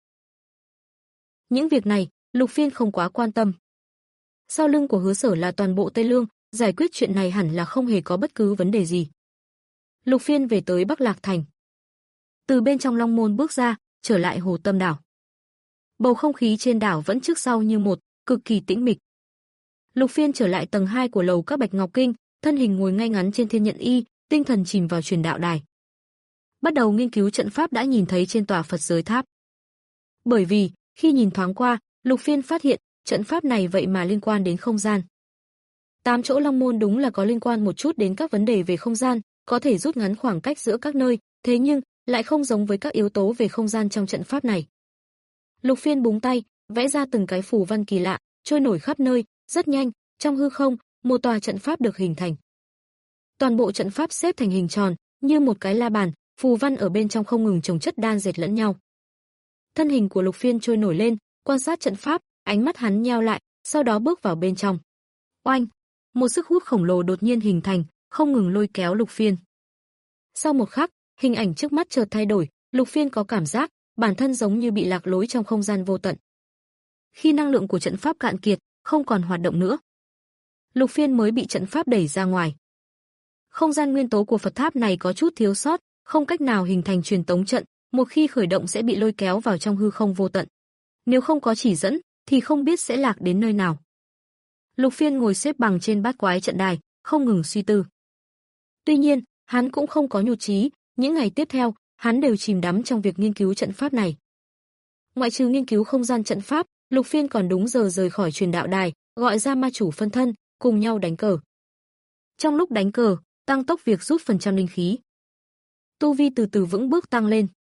Những việc này, Lục Phiên không quá quan tâm. Sau lưng của Hứa Sở là toàn bộ Tây Lương, giải quyết chuyện này hẳn là không hề có bất cứ vấn đề gì. Lục Phiên về tới Bắc Lạc Thành. Từ bên trong Long Môn bước ra, trở lại Hồ Tâm đảo. Bầu không khí trên đảo vẫn trước sau như một, cực kỳ tĩnh mịch. Lục Phiên trở lại tầng hai của lầu các Bạch Ngọc Kinh, thân hình ngồi ngay ngắn trên thiên nhận y, tinh thần chìm vào truyền đạo đài. Bắt đầu nghiên cứu trận pháp đã nhìn thấy trên tòa Phật giới tháp. Bởi vì, khi nhìn thoáng qua, Lục Phiên phát hiện, trận pháp này vậy mà liên quan đến không gian. Tám chỗ Long Môn đúng là có liên quan một chút đến các vấn đề về không gian, có thể rút ngắn khoảng cách giữa các nơi, thế nhưng, lại không giống với các yếu tố về không gian trong trận pháp này. Lục Phiên búng tay, vẽ ra từng cái phù văn kỳ lạ, trôi nổi khắp nơi, rất nhanh, trong hư không, một tòa trận pháp được hình thành. Toàn bộ trận pháp xếp thành hình tròn, như một cái la bàn, phù văn ở bên trong không ngừng chồng chất đan dệt lẫn nhau. Thân hình của Lục Phiên trôi nổi lên, quan sát trận pháp, ánh mắt hắn nheo lại, sau đó bước vào bên trong. Oanh, một sức hút khổng lồ đột nhiên hình thành, không ngừng lôi kéo Lục Phiên. Sau một khắc, hình ảnh trước mắt chợt thay đổi, Lục Phiên có cảm giác bản thân giống như bị lạc lối trong không gian vô tận. Khi năng lượng của trận pháp cạn kiệt, không còn hoạt động nữa, Lục Phiên mới bị trận pháp đẩy ra ngoài. Không gian nguyên tố của Phật tháp này có chút thiếu sót, không cách nào hình thành truyền tống trận, một khi khởi động sẽ bị lôi kéo vào trong hư không vô tận. Nếu không có chỉ dẫn, thì không biết sẽ lạc đến nơi nào. Lục Phiên ngồi xếp bằng trên bát quái trận đài, không ngừng suy tư. Tuy nhiên, hắn cũng không có nhụt chí, những ngày tiếp theo, hắn đều chìm đắm trong việc nghiên cứu trận pháp này. Ngoại trừ nghiên cứu không gian trận pháp, Lục Phiên còn đúng giờ rời khỏi truyền đạo đài, gọi ra ma chủ phân thân, cùng nhau đánh cờ. Trong lúc đánh cờ, tăng tốc việc rút phần trăm linh khí. Tu vi từ từ vững bước tăng lên.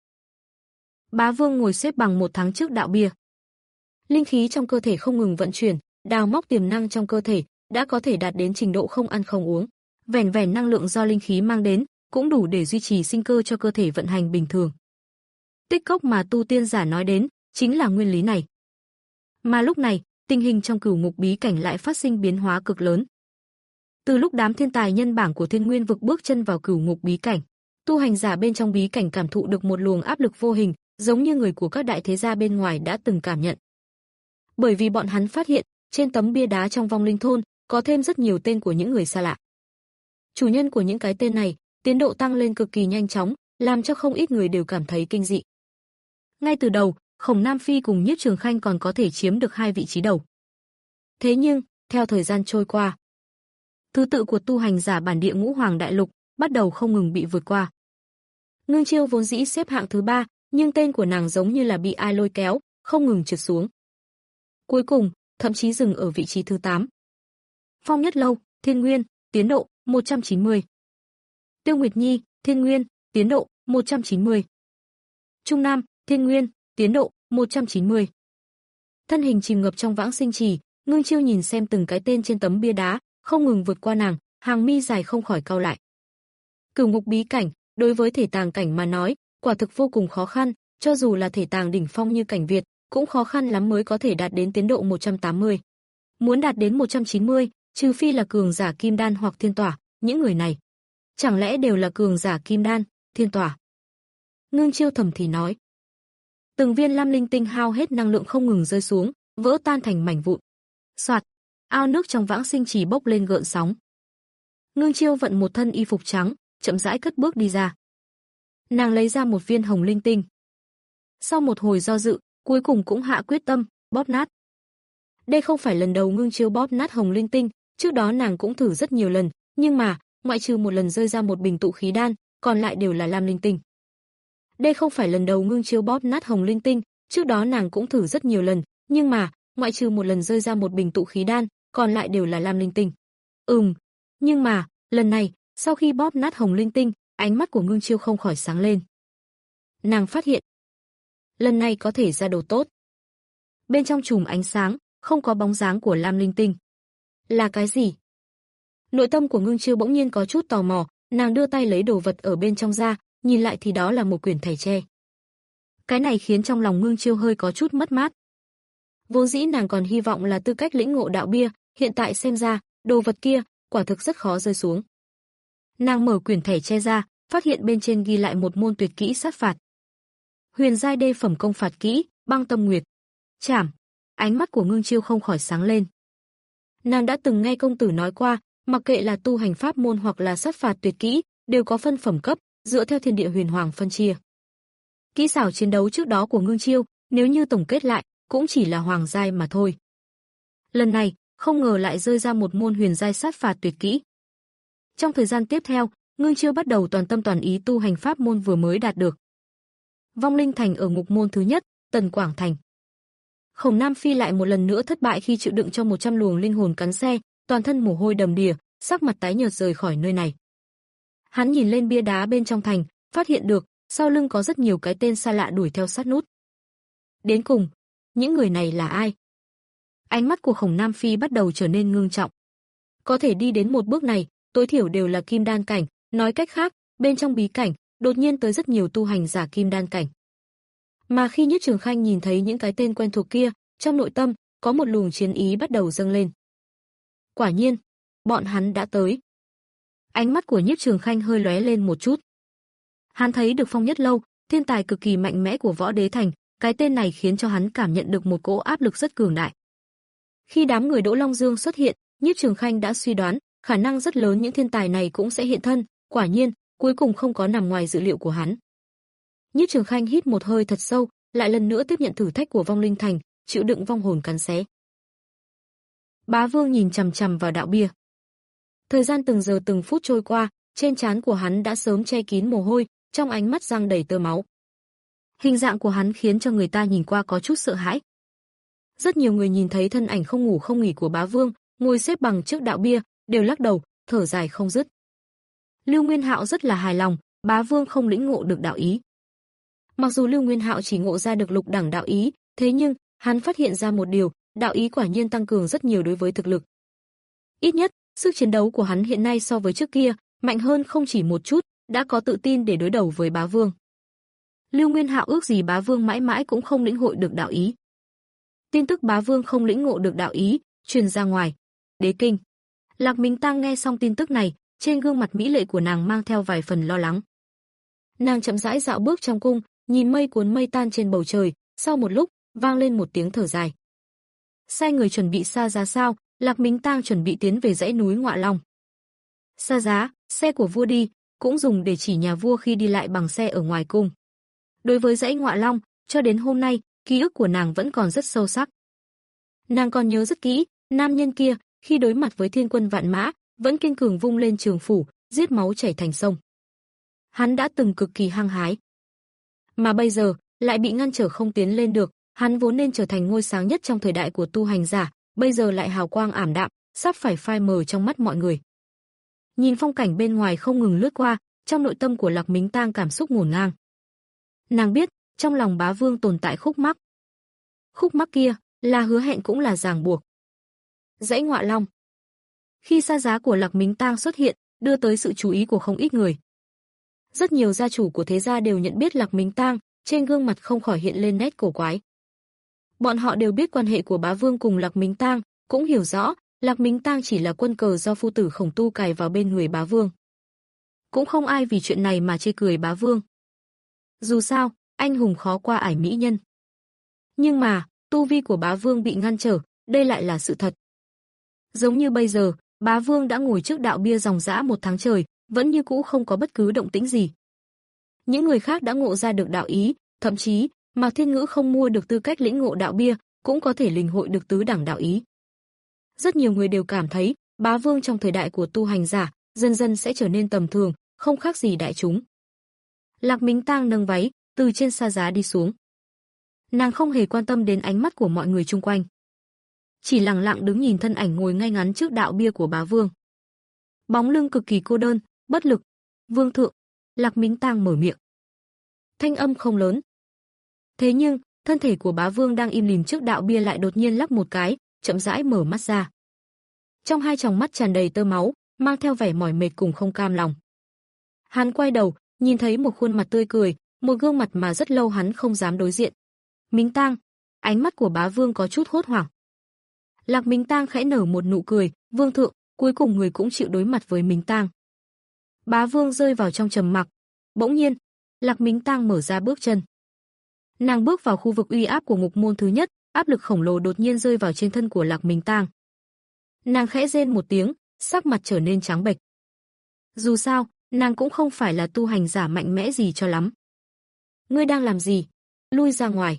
Bá Vương ngồi xếp bằng một tháng trước đạo bia. Linh khí trong cơ thể không ngừng vận chuyển, đào móc tiềm năng trong cơ thể, đã có thể đạt đến trình độ không ăn không uống. Vẻn vẻn năng lượng do linh khí mang đến, cũng đủ để duy trì sinh cơ cho cơ thể vận hành bình thường. Tích cốc mà tu tiên giả nói đến, chính là nguyên lý này. Mà lúc này, tình hình trong Cửu Ngục bí cảnh lại phát sinh biến hóa cực lớn. Từ lúc đám thiên tài nhân bảng của Thiên Nguyên vực bước chân vào Cửu Ngục bí cảnh, tu hành giả bên trong bí cảnh cảm thụ được một luồng áp lực vô hình, giống như người của các đại thế gia bên ngoài đã từng cảm nhận. Bởi vì bọn hắn phát hiện, trên tấm bia đá trong vong linh thôn, có thêm rất nhiều tên của những người xa lạ. Chủ nhân của những cái tên này, tiến độ tăng lên cực kỳ nhanh chóng, làm cho không ít người đều cảm thấy kinh dị. Ngay từ đầu, Khổng Nam Phi cùng Nhiếp Trường Khanh còn có thể chiếm được hai vị trí đầu. Thế nhưng, theo thời gian trôi qua, thứ tự của tu hành giả bản địa Ngũ Hoàng Đại Lục bắt đầu không ngừng bị vượt qua. Ngưng Chiêu vốn dĩ xếp hạng thứ ba, nhưng tên của nàng giống như là bị ai lôi kéo, không ngừng trượt xuống. Cuối cùng, thậm chí dừng ở vị trí thứ tám. Phong Nhất Lâu, Thiên Nguyên, tiến độ một trăm chín mươi. Tiêu Nguyệt Nhi, Thiên Nguyên, tiến độ một trăm chín mươi. Trung Nam, Thiên Nguyên, tiến độ một trăm chín mươi. Thân hình chìm ngập trong vãng sinh trì, Ngưng Chiêu nhìn xem từng cái tên trên tấm bia đá, không ngừng vượt qua nàng, hàng mi dài không khỏi cau lại. Cửu Ngục bí cảnh, đối với thể tàng cảnh mà nói, quả thực vô cùng khó khăn, cho dù là thể tàng đỉnh phong như cảnh Việt, cũng khó khăn lắm mới có thể đạt đến tiến độ một trăm tám mươi. Muốn đạt đến một trăm chín mươi, trừ phi là cường giả kim đan hoặc thiên tỏa, những người này chẳng lẽ đều là cường giả kim đan, thiên tỏa? Ngưng Chiêu thầm thì nói. Từng viên lam linh tinh hao hết năng lượng không ngừng rơi xuống, vỡ tan thành mảnh vụn. Soạt, ao nước trong vãng sinh chỉ bốc lên gợn sóng. Ngưng Chiêu vận một thân y phục trắng, chậm rãi cất bước đi ra. Nàng lấy ra một viên hồng linh tinh. Sau một hồi do dự, cuối cùng cũng hạ quyết tâm, bóp nát. Đây không phải lần đầu Ngưng Chiêu bóp nát hồng linh tinh, trước đó nàng cũng thử rất nhiều lần, nhưng mà, ngoại trừ một lần rơi ra một bình tụ khí đan, còn lại đều là lam linh tinh. Đây không phải lần đầu Ngưng Chiêu bóp nát hồng linh tinh, trước đó nàng cũng thử rất nhiều lần, nhưng mà, ngoại trừ một lần rơi ra một bình tụ khí đan, còn lại đều là lam linh tinh. Ừm, nhưng mà, lần này, Sau khi bóp nát hồng linh tinh, ánh mắt của Ngưng Chiêu không khỏi sáng lên. Nàng phát hiện, lần này có thể ra đồ tốt. Bên trong chùm ánh sáng, không có bóng dáng của lam linh tinh. Là cái gì? Nội tâm của Ngưng Chiêu bỗng nhiên có chút tò mò, nàng đưa tay lấy đồ vật ở bên trong ra, nhìn lại thì đó là một quyển thẻ tre. Cái này khiến trong lòng Ngưng Chiêu hơi có chút mất mát. Vốn dĩ nàng còn hy vọng là tư cách lĩnh ngộ đạo bia, hiện tại xem ra, đồ vật kia quả thực rất khó rơi xuống. Nàng mở quyển thẻ tre ra, phát hiện bên trên ghi lại một môn tuyệt kỹ sát phạt. Huyền giai đê phẩm công phạt kỹ, Băng Tâm Nguyệt. Chảm. Ánh mắt của Ngưng Chiêu không khỏi sáng lên. Nàng đã từng nghe công tử nói qua, mặc kệ là tu hành pháp môn hoặc là sát phạt tuyệt kỹ, đều có phân phẩm cấp, dựa theo thiên địa huyền hoàng phân chia. Kỹ xảo chiến đấu trước đó của Ngưng Chiêu, nếu như tổng kết lại, cũng chỉ là hoàng giai mà thôi. Lần này, không ngờ lại rơi ra một môn huyền giai sát phạt tuyệt kỹ. Trong thời gian tiếp theo, Ngưng Chiêu bắt đầu toàn tâm toàn ý tu hành pháp môn vừa mới đạt được. Vong Linh Thành ở ngục môn thứ nhất, Tần Quảng Thành. Khổng Nam Phi lại một lần nữa thất bại khi chịu đựng cho một trăm luồng linh hồn cắn xe, toàn thân mồ hôi đầm đìa, sắc mặt tái nhợt rời khỏi nơi này. Hắn nhìn lên bia đá bên trong thành, phát hiện được sau lưng có rất nhiều cái tên xa lạ đuổi theo sát nút. Đến cùng, những người này là ai? Ánh mắt của Khổng Nam Phi bắt đầu trở nên ngưng trọng. Có thể đi đến một bước này, tối thiểu đều là kim đan cảnh, nói cách khác, bên trong bí cảnh, đột nhiên tới rất nhiều tu hành giả kim đan cảnh. Mà khi Nhất Trường Khanh nhìn thấy những cái tên quen thuộc kia, trong nội tâm có một luồng chiến ý bắt đầu dâng lên. Quả nhiên, bọn hắn đã tới. Ánh mắt của Nhất Trường Khanh hơi lóe lên một chút. Hắn thấy được Phong Nhất Lâu, thiên tài cực kỳ mạnh mẽ của Võ Đế Thành, cái tên này khiến cho hắn cảm nhận được một cỗ áp lực rất cường đại. Khi đám người Đỗ Long Dương xuất hiện, Nhất Trường Khanh đã suy đoán, khả năng rất lớn những thiên tài này cũng sẽ hiện thân, quả nhiên, cuối cùng không có nằm ngoài dự liệu của hắn. Nhất Trường Khanh hít một hơi thật sâu, lại lần nữa tiếp nhận thử thách của Vong Linh Thành, chịu đựng vong hồn cắn xé. Bá Vương nhìn chằm chằm vào đạo bia. Thời gian từng giờ từng phút trôi qua, trên trán của hắn đã sớm che kín mồ hôi, trong ánh mắt răng đầy tơ máu. Hình dạng của hắn khiến cho người ta nhìn qua có chút sợ hãi. Rất nhiều người nhìn thấy thân ảnh không ngủ không nghỉ của Bá Vương, ngồi xếp bằng trước đạo bia, đều lắc đầu, thở dài không dứt. Lưu Nguyên Hạo rất là hài lòng, Bá Vương không lĩnh ngộ được đạo ý. Mặc dù Lưu Nguyên Hạo chỉ ngộ ra được lục đẳng đạo ý, thế nhưng, hắn phát hiện ra một điều, đạo ý quả nhiên tăng cường rất nhiều đối với thực lực. Ít nhất, sức chiến đấu của hắn hiện nay so với trước kia, mạnh hơn không chỉ một chút, đã có tự tin để đối đầu với Bá Vương. Lưu Nguyên Hạo ước gì Bá Vương mãi mãi cũng không lĩnh hội được đạo ý. Tin tức Bá Vương không lĩnh ngộ được đạo ý truyền ra ngoài. Đế kinh. Lạc Minh Tang nghe xong tin tức này, trên gương mặt mỹ lệ của nàng mang theo vài phần lo lắng. Nàng chậm rãi dạo bước trong cung, nhìn mây cuốn mây tan trên bầu trời, sau một lúc, vang lên một tiếng thở dài. Sai người chuẩn bị xa giá sao? Lạc Minh Tang chuẩn bị tiến về dãy núi Ngọa Long. Xa giá, xe của vua đi, cũng dùng để chỉ nhà vua khi đi lại bằng xe ở ngoài cung. Đối với dãy Ngọa Long, cho đến hôm nay, ký ức của nàng vẫn còn rất sâu sắc. Nàng còn nhớ rất kỹ, nam nhân kia, khi đối mặt với thiên quân vạn mã, vẫn kiên cường vung lên trường phủ, giết máu chảy thành sông. Hắn đã từng cực kỳ hăng hái. Mà bây giờ, lại bị ngăn trở không tiến lên được, hắn vốn nên trở thành ngôi sáng nhất trong thời đại của tu hành giả, bây giờ lại hào quang ảm đạm, sắp phải phai mờ trong mắt mọi người. Nhìn phong cảnh bên ngoài không ngừng lướt qua, trong nội tâm của Lạc Mính Tang cảm xúc ngổn ngang. Nàng biết, trong lòng Bá Vương tồn tại khúc mắc. Khúc mắc kia, là hứa hẹn cũng là ràng buộc. Dãy Ngọa Long. Khi xa giá của Lạc Mính Tang xuất hiện, đưa tới sự chú ý của không ít người. Rất nhiều gia chủ của thế gia đều nhận biết Lạc Mính Tang, trên gương mặt không khỏi hiện lên nét cổ quái. Bọn họ đều biết quan hệ của Bá Vương cùng Lạc Mính Tang, cũng hiểu rõ, Lạc Mính Tang chỉ là quân cờ do phu tử Khổng Tu cài vào bên người Bá Vương. Cũng không ai vì chuyện này mà chê cười Bá Vương. Dù sao, anh hùng khó qua ải mỹ nhân. Nhưng mà, tu vi của Bá Vương bị ngăn trở, đây lại là sự thật. Giống như bây giờ, Bá Vương đã ngồi trước đạo bia dòng dã một tháng trời, vẫn như cũ không có bất cứ động tĩnh gì. Những người khác đã ngộ ra được đạo ý, thậm chí, Mạc Thiên Ngữ không mua được tư cách lĩnh ngộ đạo bia, cũng có thể lĩnh hội được tứ đẳng đạo ý. Rất nhiều người đều cảm thấy, Bá Vương trong thời đại của tu hành giả, dần dần sẽ trở nên tầm thường, không khác gì đại chúng. Lạc Mính Tang nâng váy, từ trên xa giá đi xuống. Nàng không hề quan tâm đến ánh mắt của mọi người chung quanh. Chỉ lặng lặng đứng nhìn thân ảnh ngồi ngay ngắn trước đạo bia của Bá Vương. Bóng lưng cực kỳ cô đơn, Bất lực. Vương thượng. Lạc Mính Tang mở miệng. Thanh âm không lớn. Thế nhưng, thân thể của bá vương đang im lìm trước đạo bia lại đột nhiên lắc một cái, chậm rãi mở mắt ra. Trong hai tròng mắt tràn đầy tơ máu, mang theo vẻ mỏi mệt cùng không cam lòng. Hắn quay đầu, nhìn thấy một khuôn mặt tươi cười, một gương mặt mà rất lâu hắn không dám đối diện. Mính Tang, ánh mắt của bá vương có chút hốt hoảng. Lạc Mính Tang khẽ nở một nụ cười, vương thượng, cuối cùng người cũng chịu đối mặt với Mính Tang. Bá vương rơi vào trong trầm mặc. Bỗng nhiên, Lạc Mính Tang mở ra bước chân. Nàng bước vào khu vực uy áp của ngục môn thứ nhất, áp lực khổng lồ đột nhiên rơi vào trên thân của Lạc Mính Tang. Nàng khẽ rên một tiếng, sắc mặt trở nên trắng bệch. Dù sao, nàng cũng không phải là tu hành giả mạnh mẽ gì cho lắm. Ngươi đang làm gì? Lui ra ngoài.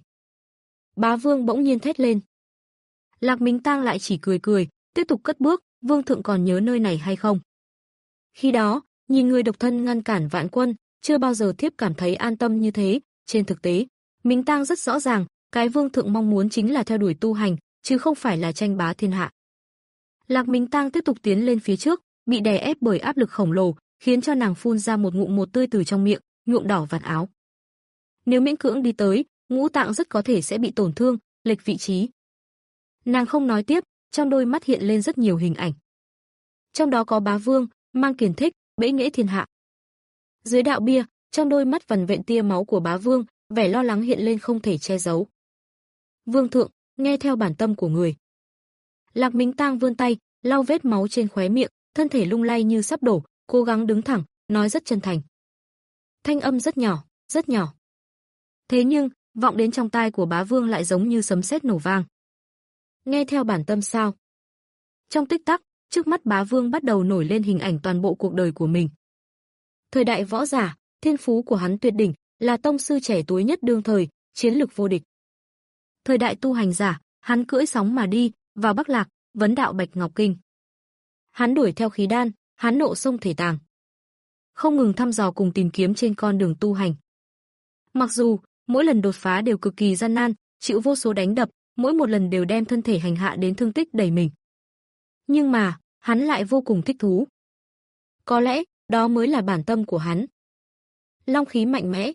Bá vương bỗng nhiên thét lên. Lạc Mính Tang lại chỉ cười cười, tiếp tục cất bước, vương thượng còn nhớ nơi này hay không? Khi đó, nhìn người độc thân ngăn cản vạn quân, chưa bao giờ thiếp cảm thấy an tâm như thế, trên thực tế, Mính Tang rất rõ ràng, cái vương thượng mong muốn chính là theo đuổi tu hành, chứ không phải là tranh bá thiên hạ. Lạc Mính Tang tiếp tục tiến lên phía trước, bị đè ép bởi áp lực khổng lồ, khiến cho nàng phun ra một ngụm một tươi từ trong miệng, nhuộm đỏ vạt áo. Nếu miễn cưỡng đi tới, ngũ tạng rất có thể sẽ bị tổn thương, lệch vị trí. Nàng không nói tiếp, trong đôi mắt hiện lên rất nhiều hình ảnh. Trong đó có bá vương, mang kiền thích, bẽ nghệ thiên hạ. Dưới đạo bia, trong đôi mắt vằn vện tia máu của bá vương, vẻ lo lắng hiện lên không thể che giấu. Vương thượng, nghe theo bản tâm của người. Lạc Mính Tang vươn tay, lau vết máu trên khóe miệng, thân thể lung lay như sắp đổ, cố gắng đứng thẳng, nói rất chân thành. Thanh âm rất nhỏ, rất nhỏ. Thế nhưng, vọng đến trong tai của bá vương lại giống như sấm sét nổ vang. Nghe theo bản tâm sao? Trong tích tắc, trước mắt bá vương bắt đầu nổi lên hình ảnh toàn bộ cuộc đời của mình. Thời đại võ giả, thiên phú của hắn tuyệt đỉnh, là tông sư trẻ tuổi nhất đương thời, chiến lực vô địch. Thời đại tu hành giả, hắn cưỡi sóng mà đi, vào Bắc Lạc, vấn đạo Bạch Ngọc Kinh. Hắn đuổi theo khí đan, hắn nộ sông thể tàng. Không ngừng thăm dò cùng tìm kiếm trên con đường tu hành. Mặc dù, mỗi lần đột phá đều cực kỳ gian nan, chịu vô số đánh đập, mỗi một lần đều đem thân thể hành hạ đến thương tích đầy mình. Nhưng mà, hắn lại vô cùng thích thú. Có lẽ, đó mới là bản tâm của hắn. Long khí mạnh mẽ.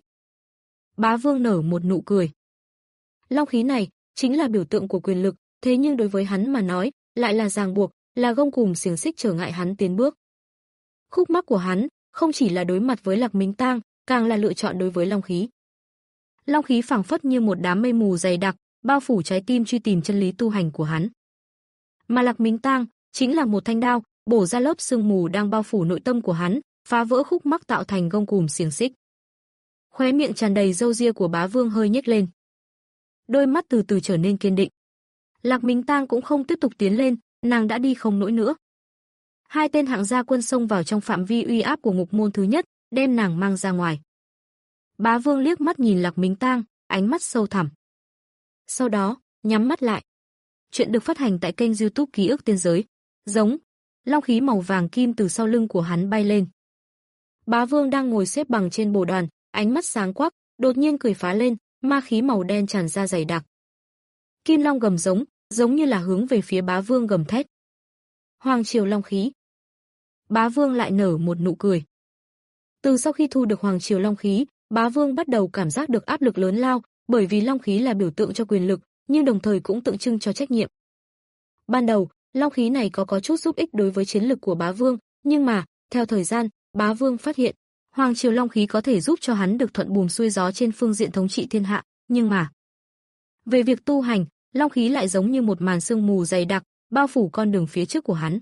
Bá vương nở một nụ cười. Long khí này, chính là biểu tượng của quyền lực, thế nhưng đối với hắn mà nói, lại là ràng buộc, là gông cùm xiềng xích trở ngại hắn tiến bước. Khúc mắc của hắn, không chỉ là đối mặt với Lạc Mính Tang, càng là lựa chọn đối với long khí. Long khí phảng phất như một đám mây mù dày đặc, bao phủ trái tim truy tìm chân lý tu hành của hắn. Mà Lạc Mính Tang chính là một thanh đao, bổ ra lớp sương mù đang bao phủ nội tâm của hắn, phá vỡ khúc mắc tạo thành gông cùm xiềng xích. Khóe miệng tràn đầy râu ria của bá vương hơi nhếch lên. Đôi mắt từ từ trở nên kiên định. Lạc Mính Tang cũng không tiếp tục tiến lên, nàng đã đi không nổi nữa. Hai tên hạng gia quân xông vào trong phạm vi uy áp của ngục môn thứ nhất, đem nàng mang ra ngoài. Bá vương liếc mắt nhìn Lạc Mính Tang, ánh mắt sâu thẳm. Sau đó, nhắm mắt lại. Chuyện được phát hành tại kênh YouTube Ký ức Tiên Giới. Giống, long khí màu vàng kim từ sau lưng của hắn bay lên. Bá vương đang ngồi xếp bằng trên bồ đoàn, ánh mắt sáng quắc, đột nhiên cười phá lên, ma khí màu đen tràn ra dày đặc. Kim long gầm giống, giống như là hướng về phía bá vương gầm thét. Hoàng triều long khí. Bá vương lại nở một nụ cười. Từ sau khi thu được hoàng triều long khí, bá vương bắt đầu cảm giác được áp lực lớn lao, bởi vì long khí là biểu tượng cho quyền lực, nhưng đồng thời cũng tượng trưng cho trách nhiệm. Ban đầu, long khí này có có chút giúp ích đối với chiến lực của bá vương, nhưng mà, theo thời gian, bá vương phát hiện, hoàng triều long khí có thể giúp cho hắn được thuận buồm xuôi gió trên phương diện thống trị thiên hạ, nhưng mà, về việc tu hành, long khí lại giống như một màn sương mù dày đặc, bao phủ con đường phía trước của hắn,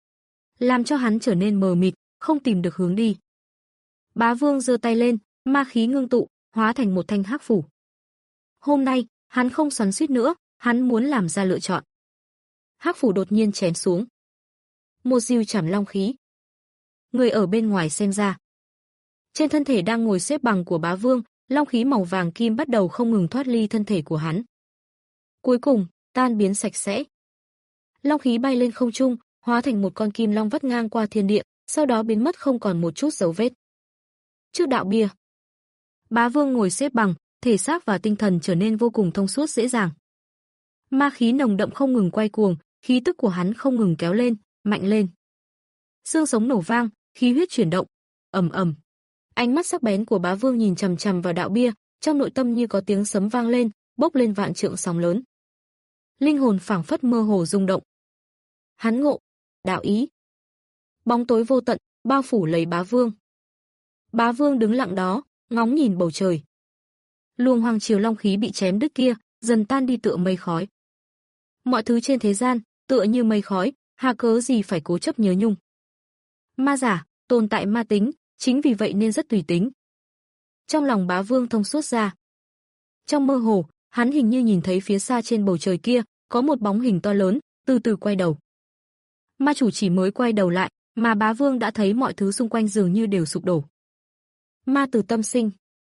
làm cho hắn trở nên mờ mịt, không tìm được hướng đi. Bá vương giơ tay lên, ma khí ngưng tụ, hóa thành một thanh hắc phủ. Hôm nay, hắn không xoắn xuýt nữa, hắn muốn làm ra lựa chọn. Hắc phủ đột nhiên chém xuống. Một diều chảm long khí. Người ở bên ngoài xem ra. Trên thân thể đang ngồi xếp bằng của bá vương, long khí màu vàng kim bắt đầu không ngừng thoát ly thân thể của hắn. Cuối cùng, tan biến sạch sẽ. Long khí bay lên không trung, hóa thành một con kim long vắt ngang qua thiên địa, sau đó biến mất không còn một chút dấu vết. Trước đạo bia, bá vương ngồi xếp bằng, thể xác và tinh thần trở nên vô cùng thông suốt dễ dàng. Ma khí nồng đậm không ngừng quay cuồng, khí tức của hắn không ngừng kéo lên, mạnh lên. Xương sống nổ vang, khí huyết chuyển động, ầm ầm. Ánh mắt sắc bén của Bá Vương nhìn chằm chằm vào đạo bia, trong nội tâm như có tiếng sấm vang lên, bốc lên vạn trượng sóng lớn. Linh hồn phảng phất mơ hồ rung động. Hắn ngộ đạo ý. Bóng tối vô tận bao phủ lấy Bá Vương. Bá Vương đứng lặng đó, ngóng nhìn bầu trời. Luồng hoàng triều long khí bị chém đứt kia, dần tan đi tựa mây khói. Mọi thứ trên thế gian, tựa như mây khói, hà cớ gì phải cố chấp nhớ nhung. Ma giả, tồn tại ma tính, chính vì vậy nên rất tùy tính. Trong lòng Bá Vương thông suốt ra. Trong mơ hồ, hắn hình như nhìn thấy phía xa trên bầu trời kia, có một bóng hình to lớn, từ từ quay đầu. Ma chủ chỉ mới quay đầu lại, mà Bá Vương đã thấy mọi thứ xung quanh dường như đều sụp đổ. Ma từ tâm sinh.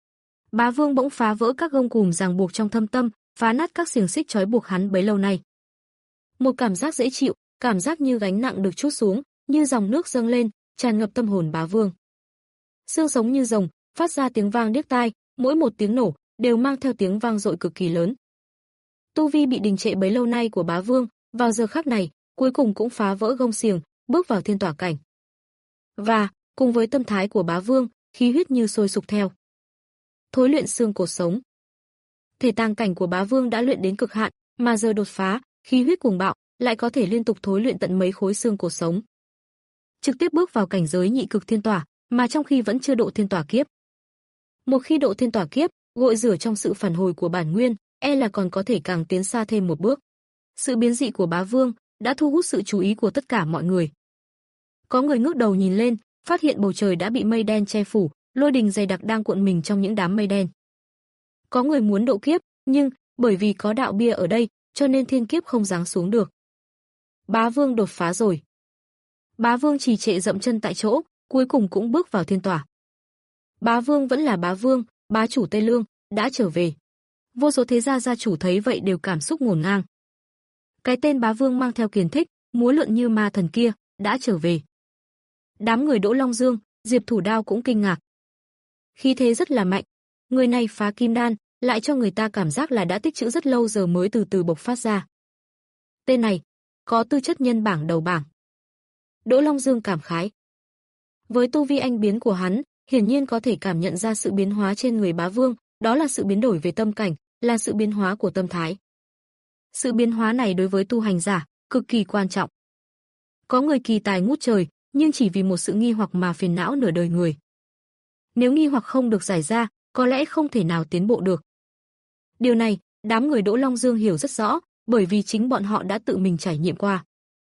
Bá Vương bỗng phá vỡ các gông cùm ràng buộc trong thâm tâm, phá nát các xiềng xích trói buộc hắn bấy lâu nay. Một cảm giác dễ chịu, cảm giác như gánh nặng được trút xuống, như dòng nước dâng lên, tràn ngập tâm hồn Bá Vương. Xương sống như rồng, phát ra tiếng vang điếc tai, mỗi một tiếng nổ đều mang theo tiếng vang dội cực kỳ lớn. Tu vi bị đình trệ bấy lâu nay của Bá Vương, vào giờ khắc này, cuối cùng cũng phá vỡ gông xiềng, bước vào thiên tỏa cảnh. Và, cùng với tâm thái của Bá Vương, khí huyết như sôi sục theo. Thối luyện xương cột sống. Thể tàng cảnh của Bá Vương đã luyện đến cực hạn, mà giờ đột phá, khí huyết cuồng bạo, lại có thể liên tục thối luyện tận mấy khối xương cột sống. Trực tiếp bước vào cảnh giới nhị cực thiên tỏa, mà trong khi vẫn chưa độ thiên tỏa kiếp. Một khi độ thiên tỏa kiếp, gội rửa trong sự phản hồi của bản nguyên, e là còn có thể càng tiến xa thêm một bước. Sự biến dị của Bá Vương đã thu hút sự chú ý của tất cả mọi người. Có người ngước đầu nhìn lên, phát hiện bầu trời đã bị mây đen che phủ, lôi đình dày đặc đang cuộn mình trong những đám mây đen. Có người muốn độ kiếp, nhưng bởi vì có đạo bia ở đây, cho nên thiên kiếp không giáng xuống được. Bá Vương đột phá rồi. Bá Vương trì trệ dậm chân tại chỗ, cuối cùng cũng bước vào thiên tỏa. Bá Vương vẫn là Bá Vương, bá chủ Tây Lương, đã trở về. Vô số thế gia gia chủ thấy vậy đều cảm xúc ngổn ngang. Cái tên Bá Vương mang theo kiền thích, múa lượn như ma thần kia, đã trở về. Đám người Đỗ Long Dương, Diệp Thủ Đao cũng kinh ngạc. Khí thế rất là mạnh, người này phá kim đan, lại cho người ta cảm giác là đã tích trữ rất lâu giờ mới từ từ bộc phát ra. Tên này, có tư chất nhân bảng đầu bảng. Đỗ Long Dương cảm khái. Với tu vi anh biến của hắn, hiển nhiên có thể cảm nhận ra sự biến hóa trên người Bá Vương, đó là sự biến đổi về tâm cảnh, là sự biến hóa của tâm thái. Sự biến hóa này đối với tu hành giả, cực kỳ quan trọng. Có người kỳ tài ngút trời, nhưng chỉ vì một sự nghi hoặc mà phiền não nửa đời người. Nếu nghi hoặc không được giải ra, có lẽ không thể nào tiến bộ được. Điều này, đám người Đỗ Long Dương hiểu rất rõ, bởi vì chính bọn họ đã tự mình trải nghiệm qua.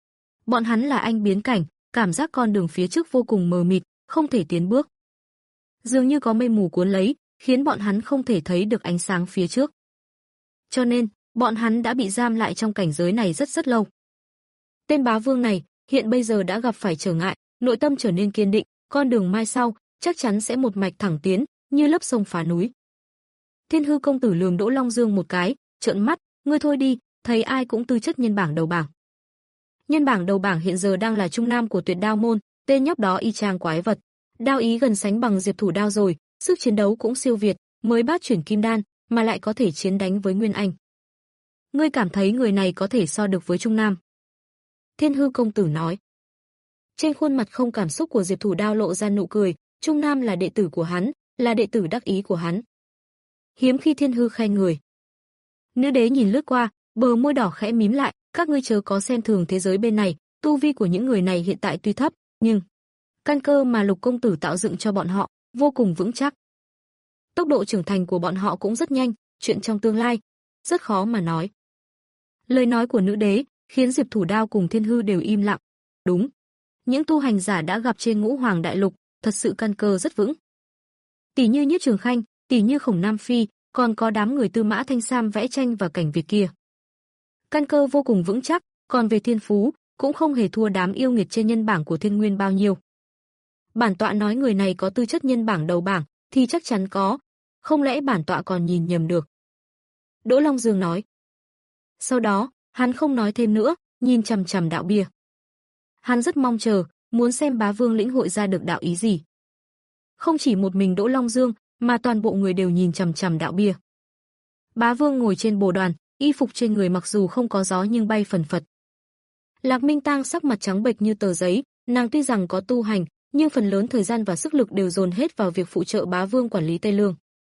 Bọn hắn là anh biến cảnh, cảm giác con đường phía trước vô cùng mờ mịt, không thể tiến bước. Dường như có mây mù cuốn lấy, khiến bọn hắn không thể thấy được ánh sáng phía trước. Cho nên, bọn hắn đã bị giam lại trong cảnh giới này rất rất lâu. Tên Bá Vương này, hiện bây giờ đã gặp phải trở ngại, nội tâm trở nên kiên định, con đường mai sau, chắc chắn sẽ một mạch thẳng tiến, như lấp sông phá núi. Thiên Hư công tử lườm Đỗ Long Dương một cái, trợn mắt, ngươi thôi đi, thấy ai cũng tư chất nhân bảng đầu bảng. Nhân bảng đầu bảng hiện giờ đang là trung nam của Tuyệt Đao môn, tên nhóc đó y chang quái vật. Đao ý gần sánh bằng Diệp Thủ Đao rồi, sức chiến đấu cũng siêu việt, mới bát chuyển kim đan, mà lại có thể chiến đánh với Nguyên Anh. Ngươi cảm thấy người này có thể so được với trung nam? Thiên Hư công tử nói. Trên khuôn mặt không cảm xúc của Diệp Thủ Đao lộ ra nụ cười, trung nam là đệ tử của hắn, là đệ tử đắc ý của hắn. Hiếm khi Thiên Hư khen người. Nữ đế nhìn lướt qua, bờ môi đỏ khẽ mím lại, các ngươi chớ có xem thường thế giới bên này, tu vi của những người này hiện tại tuy thấp, nhưng căn cơ mà Lục công tử tạo dựng cho bọn họ vô cùng vững chắc. Tốc độ trưởng thành của bọn họ cũng rất nhanh, chuyện trong tương lai rất khó mà nói. Lời nói của nữ đế khiến Diệp Thủ Đao cùng Thiên Hư đều im lặng. Đúng, những tu hành giả đã gặp trên Ngũ Hoàng Đại Lục, thật sự căn cơ rất vững. Tỷ như Nhiếp Trường Khanh, tỷ như Khổng Nam Phi, còn có đám người Tư Mã Thanh Sam vẽ tranh và cảnh Việt kia. Căn cơ vô cùng vững chắc, còn về thiên phú, cũng không hề thua đám yêu nghiệt trên nhân bảng của Thiên Nguyên bao nhiêu. Bản tọa nói người này có tư chất nhân bảng đầu bảng, thì chắc chắn có, không lẽ bản tọa còn nhìn nhầm được? Đỗ Long Dương nói. Sau đó, hắn không nói thêm nữa, nhìn chằm chằm đạo bia. Hắn rất mong chờ, muốn xem Bá Vương lĩnh hội ra được đạo ý gì. Không chỉ một mình Đỗ Long Dương, mà toàn bộ người đều nhìn chằm chằm đạo bia. Bá Vương ngồi trên bồ đoàn, y phục trên người mặc dù không có gió nhưng bay phần phật. Lạc Minh Tang sắc mặt trắng bệch như tờ giấy, nàng tuy rằng có tu hành, nhưng phần lớn thời gian và sức lực đều dồn hết vào việc phụ trợ bá vương quản lý Tây Lương.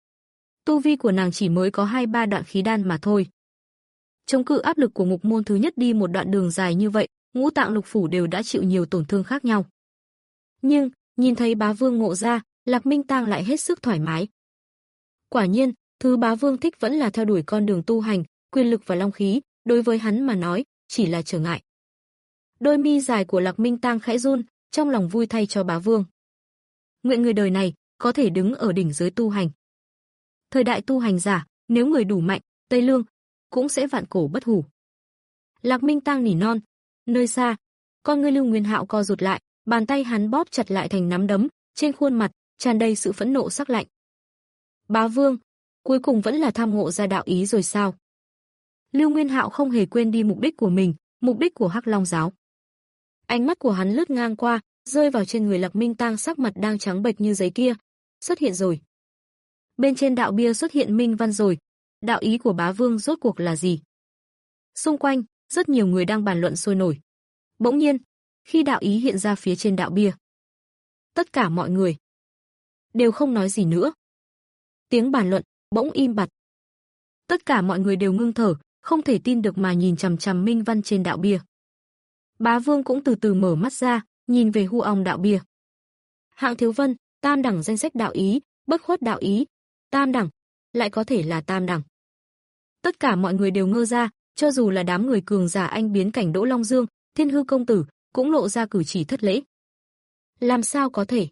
Tu vi của nàng chỉ mới có hai ba đoạn khí đan mà thôi. Chống cự áp lực của ngục môn thứ nhất đi một đoạn đường dài như vậy, ngũ tạng lục phủ đều đã chịu nhiều tổn thương khác nhau. Nhưng, nhìn thấy bá vương ngộ ra, Lạc Minh Tang lại hết sức thoải mái. Quả nhiên, thứ bá vương thích vẫn là theo đuổi con đường tu hành, quyền lực và long khí, đối với hắn mà nói, chỉ là trở ngại. Đôi mi dài của Lạc Minh Tang khẽ run, trong lòng vui thay cho bá vương. Nguyện người đời này có thể đứng ở đỉnh giới tu hành. Thời đại tu hành giả, nếu người đủ mạnh, Tây Lương cũng sẽ vạn cổ bất hủ. Lạc Minh Tang nỉ non, nơi xa, con ngươi Lưu Nguyên Hạo co rụt lại, bàn tay hắn bóp chặt lại thành nắm đấm, trên khuôn mặt tràn đầy sự phẫn nộ sắc lạnh. Bá vương, cuối cùng vẫn là tham ngộ ra đạo ý rồi sao? Lưu Nguyên Hạo không hề quên đi mục đích của mình, mục đích của Hắc Long giáo. Ánh mắt của hắn lướt ngang qua, rơi vào trên người Lạc Minh Tang sắc mặt đang trắng bệch như giấy kia. Xuất hiện rồi. Bên trên đạo bia xuất hiện minh văn rồi. Đạo ý của bá vương rốt cuộc là gì? Xung quanh, rất nhiều người đang bàn luận sôi nổi. Bỗng nhiên, khi đạo ý hiện ra phía trên đạo bia, tất cả mọi người đều không nói gì nữa. Tiếng bàn luận bỗng im bặt. Tất cả mọi người đều ngưng thở, không thể tin được mà nhìn chằm chằm minh văn trên đạo bia. Bá vương cũng từ từ mở mắt ra, nhìn về Hu Ong đạo bia. Hạng Thiếu Vân, tam đẳng danh sách đạo ý, bất khuất đạo ý, tam đẳng, lại có thể là tam đẳng. Tất cả mọi người đều ngơ ra, cho dù là đám người cường giả anh biến cảnh Đỗ Long Dương, Thiên Hư công tử, cũng lộ ra cử chỉ thất lễ. Làm sao có thể?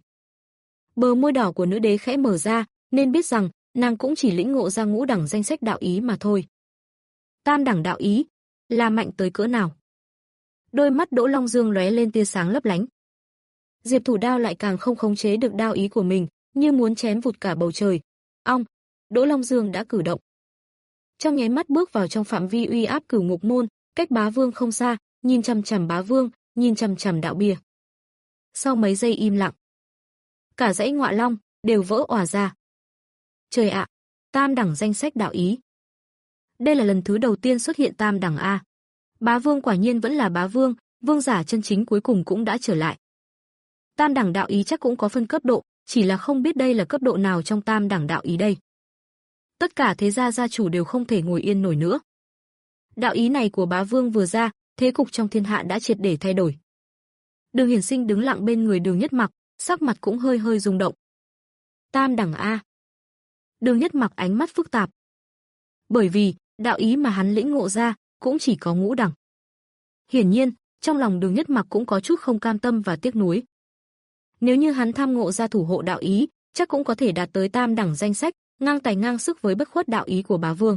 Bờ môi đỏ của nữ đế khẽ mở ra, nên biết rằng, nàng cũng chỉ lĩnh ngộ ra ngũ đẳng danh sách đạo ý mà thôi. Tam đẳng đạo ý, là mạnh tới cỡ nào? Đôi mắt Đỗ Long Dương lóe lên tia sáng lấp lánh. Diệp Thủ Đao lại càng không khống chế được đao ý của mình, như muốn chém vụt cả bầu trời. Ong, Đỗ Long Dương đã cử động. Trong nháy mắt bước vào trong phạm vi uy áp Cửu Ngục môn, cách bá vương không xa, nhìn chằm chằm bá vương, nhìn chằm chằm đạo bia. Sau mấy giây im lặng, cả dãy ngọa long đều vỡ òa ra. Trời ạ, tam đẳng danh sách đạo ý. Đây là lần thứ đầu tiên xuất hiện tam đẳng a. Bá vương quả nhiên vẫn là bá vương, vương giả chân chính cuối cùng cũng đã trở lại. Tam đẳng đạo ý chắc cũng có phân cấp độ, chỉ là không biết đây là cấp độ nào trong tam đẳng đạo ý đây. Tất cả thế gia gia chủ đều không thể ngồi yên nổi nữa. Đạo ý này của bá vương vừa ra, thế cục trong thiên hạ đã triệt để thay đổi. Đường Hiển Sinh đứng lặng bên người Đường Nhất Mặc, sắc mặt cũng hơi hơi rung động. Tam đẳng a. Đường Nhất Mặc ánh mắt phức tạp. Bởi vì, đạo ý mà hắn lĩnh ngộ ra, cũng chỉ có ngũ đẳng. Hiển nhiên, trong lòng Đường Nhất Mặc cũng có chút không cam tâm và tiếc nuối. Nếu như hắn tham ngộ ra thủ hộ đạo ý, chắc cũng có thể đạt tới tam đẳng danh sách, ngang tài ngang sức với bất khuất đạo ý của bá vương.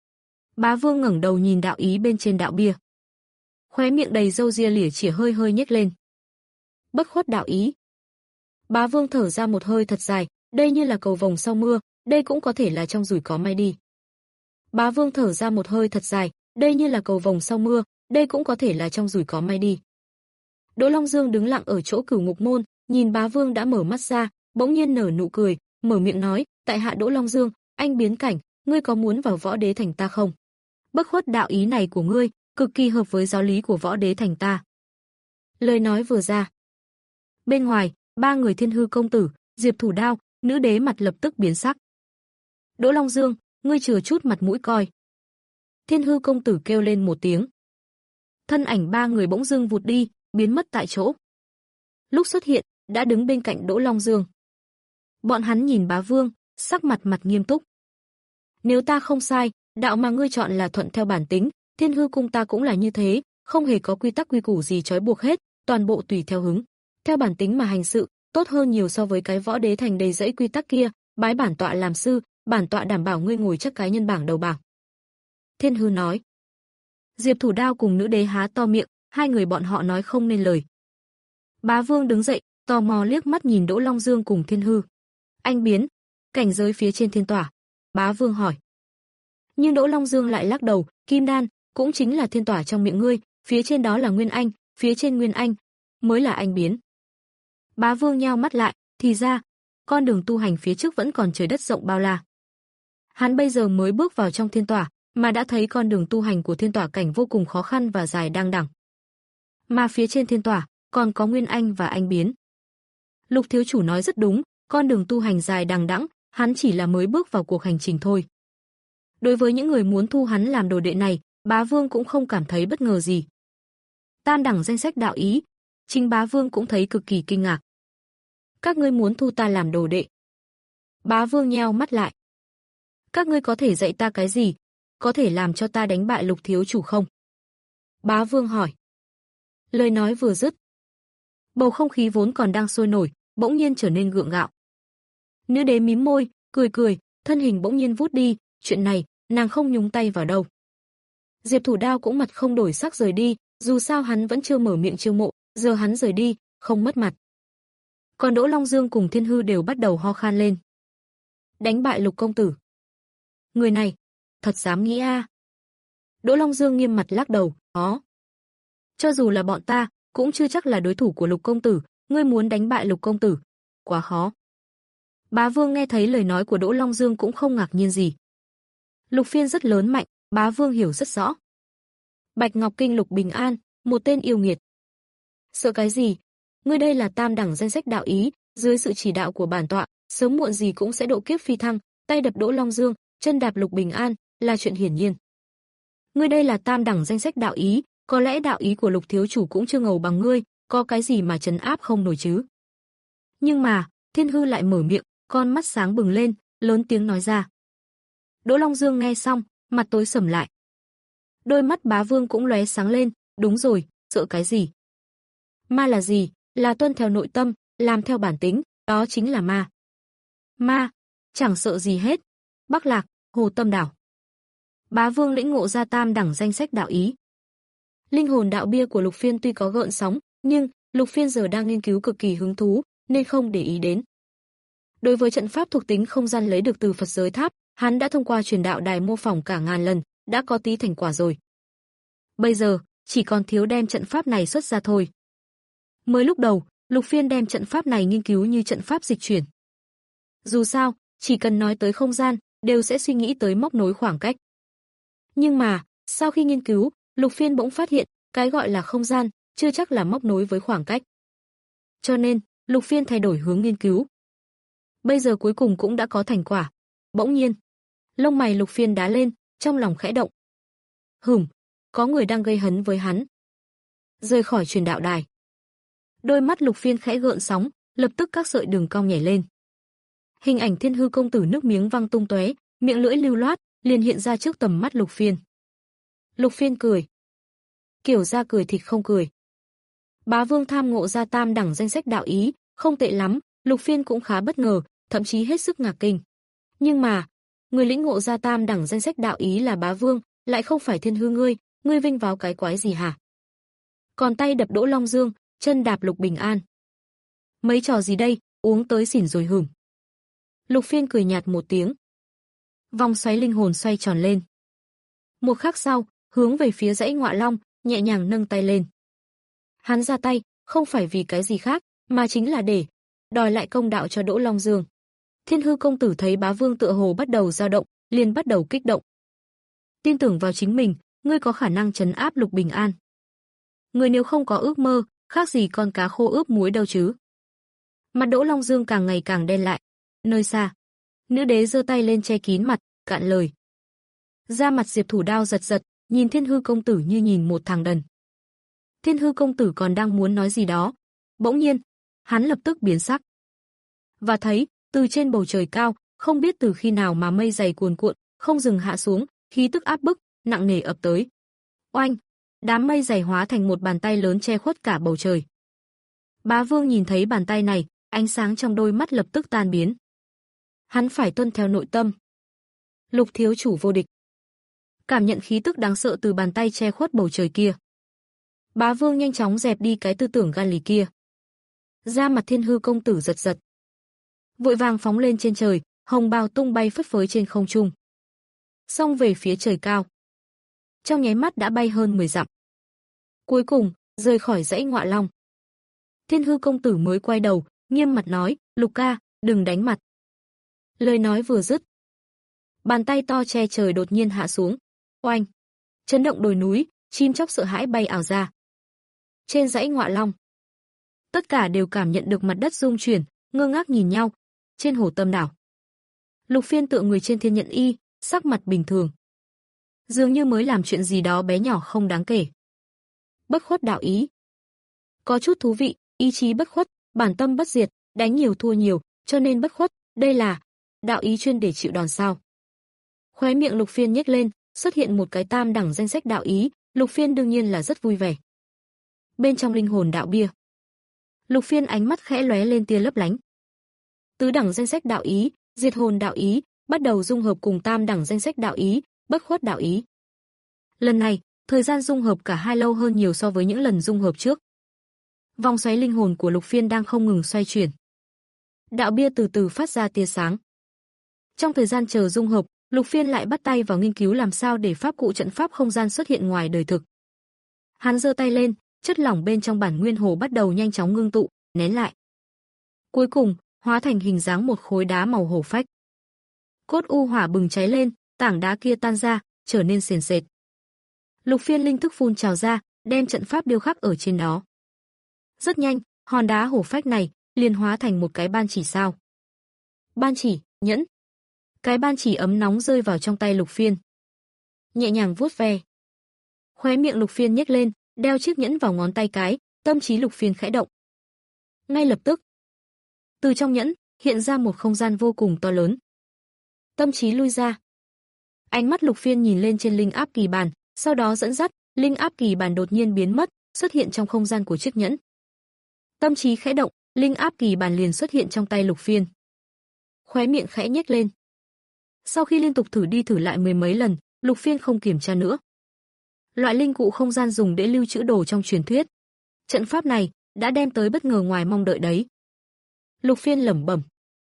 Bá vương ngẩng đầu nhìn đạo ý bên trên đạo bia. Khóe miệng đầy râu ria lỉa chỉa hơi hơi nhếch lên. Bất khuất đạo ý. Bá vương thở ra một hơi thật dài, đây như là cầu vồng sau mưa, đây cũng có thể là trong rủi có may đi. Bá vương thở ra một hơi thật dài, đây như là cầu vồng sau mưa, đây cũng có thể là trong rủi có may đi. Đỗ Long Dương đứng lặng ở chỗ Cửu Ngục môn, nhìn bá vương đã mở mắt ra, bỗng nhiên nở nụ cười, mở miệng nói, tại hạ Đỗ Long Dương, anh biến cảnh, ngươi có muốn vào võ đế thành ta không? Bất khuất đạo ý này của ngươi, cực kỳ hợp với giáo lý của võ đế thành ta. Lời nói vừa ra. Bên ngoài, ba người Thiên Hư công tử, Diệp Thủ Đao, nữ đế mặt lập tức biến sắc. Đỗ Long Dương, ngươi chừa chút mặt mũi coi. Thiên Hư công tử kêu lên một tiếng. Thân ảnh ba người bỗng dưng vụt đi, biến mất tại chỗ. Lúc xuất hiện, đã đứng bên cạnh Đỗ Long Dương. Bọn hắn nhìn bá vương, sắc mặt mặt nghiêm túc. Nếu ta không sai, đạo mà ngươi chọn là thuận theo bản tính, Thiên Hư cung ta cũng là như thế, không hề có quy tắc quy củ gì trói buộc hết, toàn bộ tùy theo hứng. Theo bản tính mà hành sự, tốt hơn nhiều so với cái võ đế thành đầy rẫy quy tắc kia, bái bản tọa làm sư, bản tọa đảm bảo ngươi ngồi chắc cái nhân bảng đầu bảng. Thiên Hư nói. Diệp Thủ Đao cùng nữ đế há to miệng, hai người bọn họ nói không nên lời. Bá vương đứng dậy, tò mò liếc mắt nhìn Đỗ Long Dương cùng Thiên Hư. Anh biến, cảnh giới phía trên thiên tỏa. Bá vương hỏi. Nhưng Đỗ Long Dương lại lắc đầu, kim đan, cũng chính là thiên tỏa trong miệng ngươi, phía trên đó là Nguyên Anh, phía trên Nguyên Anh, mới là anh biến. Bá vương nheo mắt lại, thì ra, con đường tu hành phía trước vẫn còn trời đất rộng bao la. Hắn bây giờ mới bước vào trong thiên tỏa, mà đã thấy con đường tu hành của thiên tỏa cảnh vô cùng khó khăn và dài đăng đẳng. Mà phía trên thiên tỏa, còn có Nguyên Anh và anh biến. Lục thiếu chủ nói rất đúng, con đường tu hành dài đằng đẵng, hắn chỉ là mới bước vào cuộc hành trình thôi. Đối với những người muốn thu hắn làm đồ đệ này, Bá Vương cũng không cảm thấy bất ngờ gì. Tam đẳng danh sách đạo ý, chính Bá Vương cũng thấy cực kỳ kinh ngạc. Các ngươi muốn thu ta làm đồ đệ? Bá Vương nheo mắt lại. Các ngươi có thể dạy ta cái gì? Có thể làm cho ta đánh bại Lục thiếu chủ không? Bá Vương hỏi. Lời nói vừa dứt, bầu không khí vốn còn đang sôi nổi, bỗng nhiên trở nên gượng gạo. Nữ đế mím môi, cười cười, thân hình bỗng nhiên vút đi, chuyện này, nàng không nhúng tay vào đâu. Diệp Thủ Đao cũng mặt không đổi sắc rời đi, dù sao hắn vẫn chưa mở miệng chiêu mộ, giờ hắn rời đi, không mất mặt. Còn Đỗ Long Dương cùng Thiên Hư đều bắt đầu ho khan lên. Đánh bại Lục công tử. Người này, thật dám nghĩ a. À. Đỗ Long Dương nghiêm mặt lắc đầu, "Có. Cho dù là bọn ta, cũng chưa chắc là đối thủ của Lục công tử, ngươi muốn đánh bại Lục công tử, quá khó." Bá Vương nghe thấy lời nói của Đỗ Long Dương cũng không ngạc nhiên gì. Lục Phiên rất lớn mạnh, Bá Vương hiểu rất rõ. Bạch Ngọc Kinh Lục Bình An, một tên yêu nghiệt. Sợ cái gì? Ngươi đây là tam đẳng danh sách đạo ý, dưới sự chỉ đạo của bản tọa, sớm muộn gì cũng sẽ độ kiếp phi thăng, tay đập Đỗ Long Dương, chân đạp Lục Bình An, là chuyện hiển nhiên. Ngươi đây là tam đẳng danh sách đạo ý, có lẽ đạo ý của Lục thiếu chủ cũng chưa ngầu bằng ngươi, có cái gì mà trấn áp không nổi chứ? Nhưng mà, Thiên Hư lại mở miệng, con mắt sáng bừng lên, lớn tiếng nói ra. Đỗ Long Dương nghe xong, mặt tối sầm lại. Đôi mắt Bá Vương cũng lóe sáng lên, đúng rồi, sợ cái gì? Ma là gì? Là tuân theo nội tâm, làm theo bản tính, đó chính là ma. Ma, chẳng sợ gì hết. Bắc Lạc, Hồ Tâm Đảo. Bá Vương lĩnh ngộ ra tam đẳng danh sách đạo ý. Linh hồn đạo bia của Lục Phiên tuy có gợn sóng, nhưng Lục Phiên giờ đang nghiên cứu cực kỳ hứng thú, nên không để ý đến. Đối với trận pháp thuộc tính không gian lấy được từ Phật giới tháp, hắn đã thông qua truyền đạo đài mô phỏng cả ngàn lần, đã có tí thành quả rồi. Bây giờ, chỉ còn thiếu đem trận pháp này xuất ra thôi. Mới lúc đầu, Lục Phiên đem trận pháp này nghiên cứu như trận pháp dịch chuyển. Dù sao, chỉ cần nói tới không gian, đều sẽ suy nghĩ tới móc nối khoảng cách. Nhưng mà, sau khi nghiên cứu, Lục Phiên bỗng phát hiện, cái gọi là không gian, chưa chắc là móc nối với khoảng cách. Cho nên, Lục Phiên thay đổi hướng nghiên cứu. Bây giờ cuối cùng cũng đã có thành quả. Bỗng nhiên, lông mày Lục Phiên đá lên, trong lòng khẽ động. Hửm, có người đang gây hấn với hắn. Rời khỏi truyền đạo đài. Đôi mắt Lục Phiên khẽ gợn sóng, lập tức các sợi đường cong nhảy lên. Hình ảnh Thiên Hư công tử nước miếng văng tung tóe, miệng lưỡi lưu loát, liền hiện ra trước tầm mắt Lục Phiên. Lục Phiên cười. Kiểu ra cười thịt không cười. Bá Vương tham ngộ ra tam đẳng danh sách đạo ý, không tệ lắm, Lục Phiên cũng khá bất ngờ, thậm chí hết sức ngạc kinh. Nhưng mà, người lĩnh ngộ ra tam đẳng danh sách đạo ý là Bá Vương, lại không phải Thiên Hư ngươi, ngươi vinh váo cái quái gì hả? Còn tay đập Đỗ Long Dương, chân đạp Lục Bình An. Mấy trò gì đây, uống tới xỉn rồi hửm. Lục Phiên cười nhạt một tiếng. Vòng xoáy linh hồn xoay tròn lên. Một khắc sau, hướng về phía dãy Ngọa Long, nhẹ nhàng nâng tay lên. Hắn ra tay, không phải vì cái gì khác, mà chính là để đòi lại công đạo cho Đỗ Long Dương. Thiên Hư công tử thấy Bá Vương tựa hồ bắt đầu dao động, liền bắt đầu kích động. Tin tưởng vào chính mình, ngươi có khả năng trấn áp Lục Bình An. Ngươi nếu không có ước mơ, khác gì con cá khô ướp muối đâu chứ. Mặt Đỗ Long Dương càng ngày càng đen lại. Nơi xa, nữ đế giơ tay lên che kín mặt, cạn lời. Da mặt Diệp Thủ Đao giật giật, nhìn Thiên Hư công tử như nhìn một thằng đần. Thiên Hư công tử còn đang muốn nói gì đó, bỗng nhiên, hắn lập tức biến sắc. Và thấy, từ trên bầu trời cao, không biết từ khi nào mà mây dày cuồn cuộn, không dừng hạ xuống, khí tức áp bức, nặng nề ập tới. Oanh, đám mây dày hóa thành một bàn tay lớn che khuất cả bầu trời. Bá Vương nhìn thấy bàn tay này, ánh sáng trong đôi mắt lập tức tan biến. Hắn phải tuân theo nội tâm. Lục thiếu chủ vô địch. Cảm nhận khí tức đáng sợ từ bàn tay che khuất bầu trời kia. Bá Vương nhanh chóng dẹp đi cái tư tưởng gan lì kia. Da mặt Thiên Hư công tử giật giật. Vội vàng phóng lên trên trời, hồng bào tung bay phất phới trên không trung. Xông về phía trời cao. Trong nháy mắt đã bay hơn mười dặm. Cuối cùng, rời khỏi dãy Ngọa Long. Thiên Hư công tử mới quay đầu, nghiêm mặt nói, Lục ca, đừng đánh mặt. Lời nói vừa dứt. Bàn tay to che trời đột nhiên hạ xuống. Oanh! Chấn động đồi núi, chim chóc sợ hãi bay ảo ra. Trên dãy Ngọa Long. tất cả đều cảm nhận được mặt đất rung chuyển, ngơ ngác nhìn nhau. Trên hồ tâm đảo, Lục Phiên tựa người trên thiên nhận y, sắc mặt bình thường, dường như mới làm chuyện gì đó bé nhỏ không đáng kể. Bất khuất đạo ý, có chút thú vị, ý chí bất khuất, bản tâm bất diệt, đánh nhiều thua nhiều, cho nên bất khuất, đây là đạo ý chuyên để chịu đòn sao? Khóe miệng Lục Phiên nhếch lên, xuất hiện một cái tam đẳng danh sách đạo ý, Lục Phiên đương nhiên là rất vui vẻ. Bên trong linh hồn đạo bia, Lục Phiên ánh mắt khẽ lóe lên tia lấp lánh. Tứ đẳng danh sách đạo ý, diệt hồn đạo ý, bắt đầu dung hợp cùng tam đẳng danh sách đạo ý, bất khuất đạo ý. Lần này, thời gian dung hợp cả hai lâu hơn nhiều so với những lần dung hợp trước. Vòng xoáy linh hồn của Lục Phiên đang không ngừng xoay chuyển. Đạo bia từ từ phát ra tia sáng. Trong thời gian chờ dung hợp, Lục Phiên lại bắt tay vào nghiên cứu làm sao để pháp cụ trận pháp không gian xuất hiện ngoài đời thực. Hắn giơ tay lên, chất lỏng bên trong bản nguyên hồ bắt đầu nhanh chóng ngưng tụ, nén lại. Cuối cùng, hóa thành hình dáng một khối đá màu hổ phách. Cốt u hỏa bừng cháy lên, tảng đá kia tan ra, trở nên sền sệt. Lục Phiên linh thức phun trào ra, đem trận pháp điêu khắc ở trên đó. Rất nhanh, hòn đá hổ phách này liền hóa thành một cái ban chỉ sao. Ban chỉ, nhẫn. Cái ban chỉ ấm nóng rơi vào trong tay Lục Phiên. Nhẹ nhàng vuốt ve. Khóe miệng Lục Phiên nhếch lên, đeo chiếc nhẫn vào ngón tay cái, tâm trí Lục Phiên khẽ động. Ngay lập tức, từ trong nhẫn hiện ra một không gian vô cùng to lớn. Tâm trí lui ra. Ánh mắt Lục Phiên nhìn lên trên linh áp kỳ bàn, sau đó dẫn dắt, linh áp kỳ bàn đột nhiên biến mất, xuất hiện trong không gian của chiếc nhẫn. Tâm trí khẽ động, linh áp kỳ bàn liền xuất hiện trong tay Lục Phiên. Khóe miệng khẽ nhếch lên. Sau khi liên tục thử đi thử lại mười mấy lần, Lục Phiên không kiểm tra nữa. Loại linh cụ không gian dùng để lưu trữ đồ trong truyền thuyết. Trận pháp này đã đem tới bất ngờ ngoài mong đợi đấy. Lục Phiên lẩm bẩm.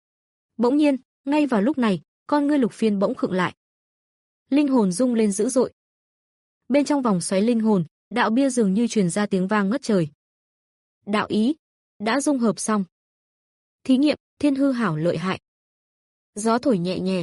Bỗng nhiên, ngay vào lúc này, con ngươi Lục Phiên bỗng khựng lại. Linh hồn rung lên dữ dội. Bên trong vòng xoáy linh hồn, đạo bia dường như truyền ra tiếng vang ngất trời. Đạo ý đã dung hợp xong. Thí nghiệm, thiên hư hảo lợi hại. Gió thổi nhẹ nhẹ.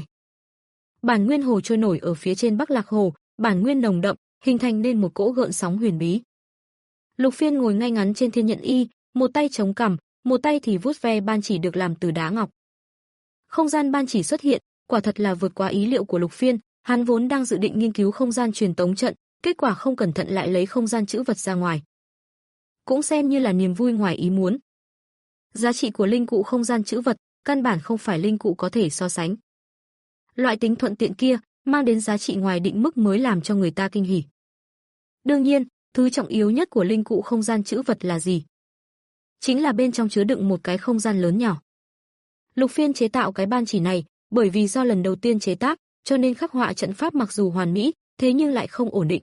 Bản nguyên hồ trôi nổi ở phía trên Bắc Lạc Hồ, bản nguyên nồng đậm, hình thành nên một cỗ gợn sóng huyền bí. Lục Phiên ngồi ngay ngắn trên thiên nhận y, một tay chống cằm, một tay thì vuốt ve ban chỉ được làm từ đá ngọc. Không gian ban chỉ xuất hiện, quả thật là vượt quá ý liệu của Lục Phiên, hắn vốn đang dự định nghiên cứu không gian truyền tống trận, kết quả không cẩn thận lại lấy không gian chữ vật ra ngoài. Cũng xem như là niềm vui ngoài ý muốn. Giá trị của linh cụ không gian chữ vật, căn bản không phải linh cụ có thể so sánh. Loại tính thuận tiện kia, mang đến giá trị ngoài định mức mới làm cho người ta kinh hỉ. Đương nhiên, thứ trọng yếu nhất của linh cụ không gian chữ vật là gì? Chính là bên trong chứa đựng một cái không gian lớn nhỏ. Lục Phiên chế tạo cái ban chỉ này, bởi vì do lần đầu tiên chế tác, cho nên khắc họa trận pháp mặc dù hoàn mỹ, thế nhưng lại không ổn định.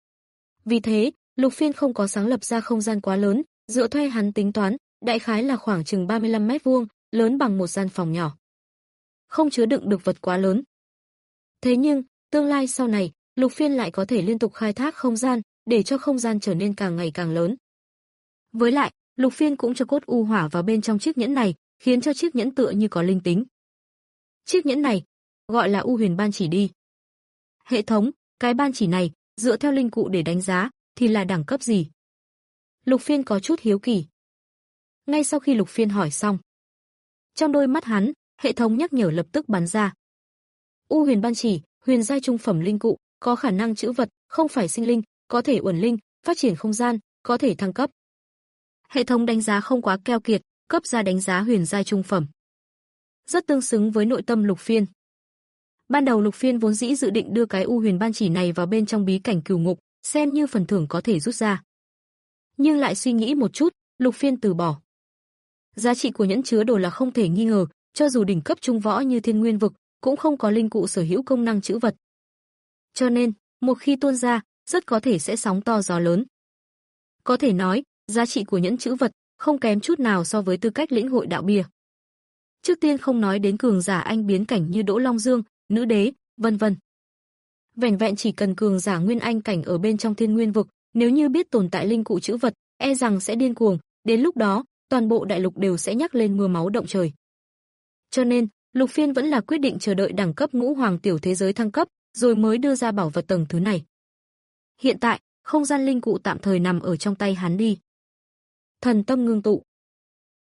Vì thế, Lục Phiên không có sáng lập ra không gian quá lớn, dựa theo hắn tính toán, đại khái là khoảng chừng ba mươi lăm mét vuông, lớn bằng một gian phòng nhỏ. Không chứa đựng được vật quá lớn. Thế nhưng, tương lai sau này, Lục Phiên lại có thể liên tục khai thác không gian, để cho không gian trở nên càng ngày càng lớn. Với lại, Lục Phiên cũng cho cốt u hỏa vào bên trong chiếc nhẫn này, khiến cho chiếc nhẫn tựa như có linh tính. Chiếc nhẫn này, gọi là U Huyền ban chỉ đi. Hệ thống, cái ban chỉ này, dựa theo linh cụ để đánh giá, thì là đẳng cấp gì? Lục Phiên có chút hiếu kỳ. Ngay sau khi Lục Phiên hỏi xong, trong đôi mắt hắn, hệ thống nhắc nhở lập tức bắn ra. U Huyền ban chỉ, huyền giai trung phẩm linh cụ, có khả năng trữ vật, không phải sinh linh, có thể uẩn linh, phát triển không gian, có thể thăng cấp. Hệ thống đánh giá không quá keo kiệt, cấp ra đánh giá huyền giai trung phẩm. Rất tương xứng với nội tâm Lục Phiên. Ban đầu Lục Phiên vốn dĩ dự định đưa cái U Huyền ban chỉ này vào bên trong bí cảnh cửu ngục, xem như phần thưởng có thể rút ra. Nhưng lại suy nghĩ một chút, Lục Phiên từ bỏ. Giá trị của nhẫn chứa đồ là không thể nghi ngờ, cho dù đỉnh cấp trung võ như Thiên Nguyên vực, cũng không có linh cụ sở hữu công năng trữ vật. Cho nên, một khi tuôn ra, rất có thể sẽ sóng to gió lớn. Có thể nói, giá trị của nhẫn trữ vật không kém chút nào so với tư cách lĩnh hội đạo bia. Trước tiên không nói đến cường giả anh biến cảnh như Đỗ Long Dương, Nữ Đế, vân vân. Vẻn vẹn chỉ cần cường giả nguyên anh cảnh ở bên trong Thiên Nguyên vực, nếu như biết tồn tại linh cụ trữ vật, e rằng sẽ điên cuồng, đến lúc đó, toàn bộ đại lục đều sẽ nhắc lên mưa máu động trời. Cho nên, Lục Phiên vẫn là quyết định chờ đợi đẳng cấp ngũ hoàng tiểu thế giới thăng cấp, rồi mới đưa ra bảo vật tầng thứ này. Hiện tại, không gian linh cụ tạm thời nằm ở trong tay hắn đi. Thần tâm ngưng tụ.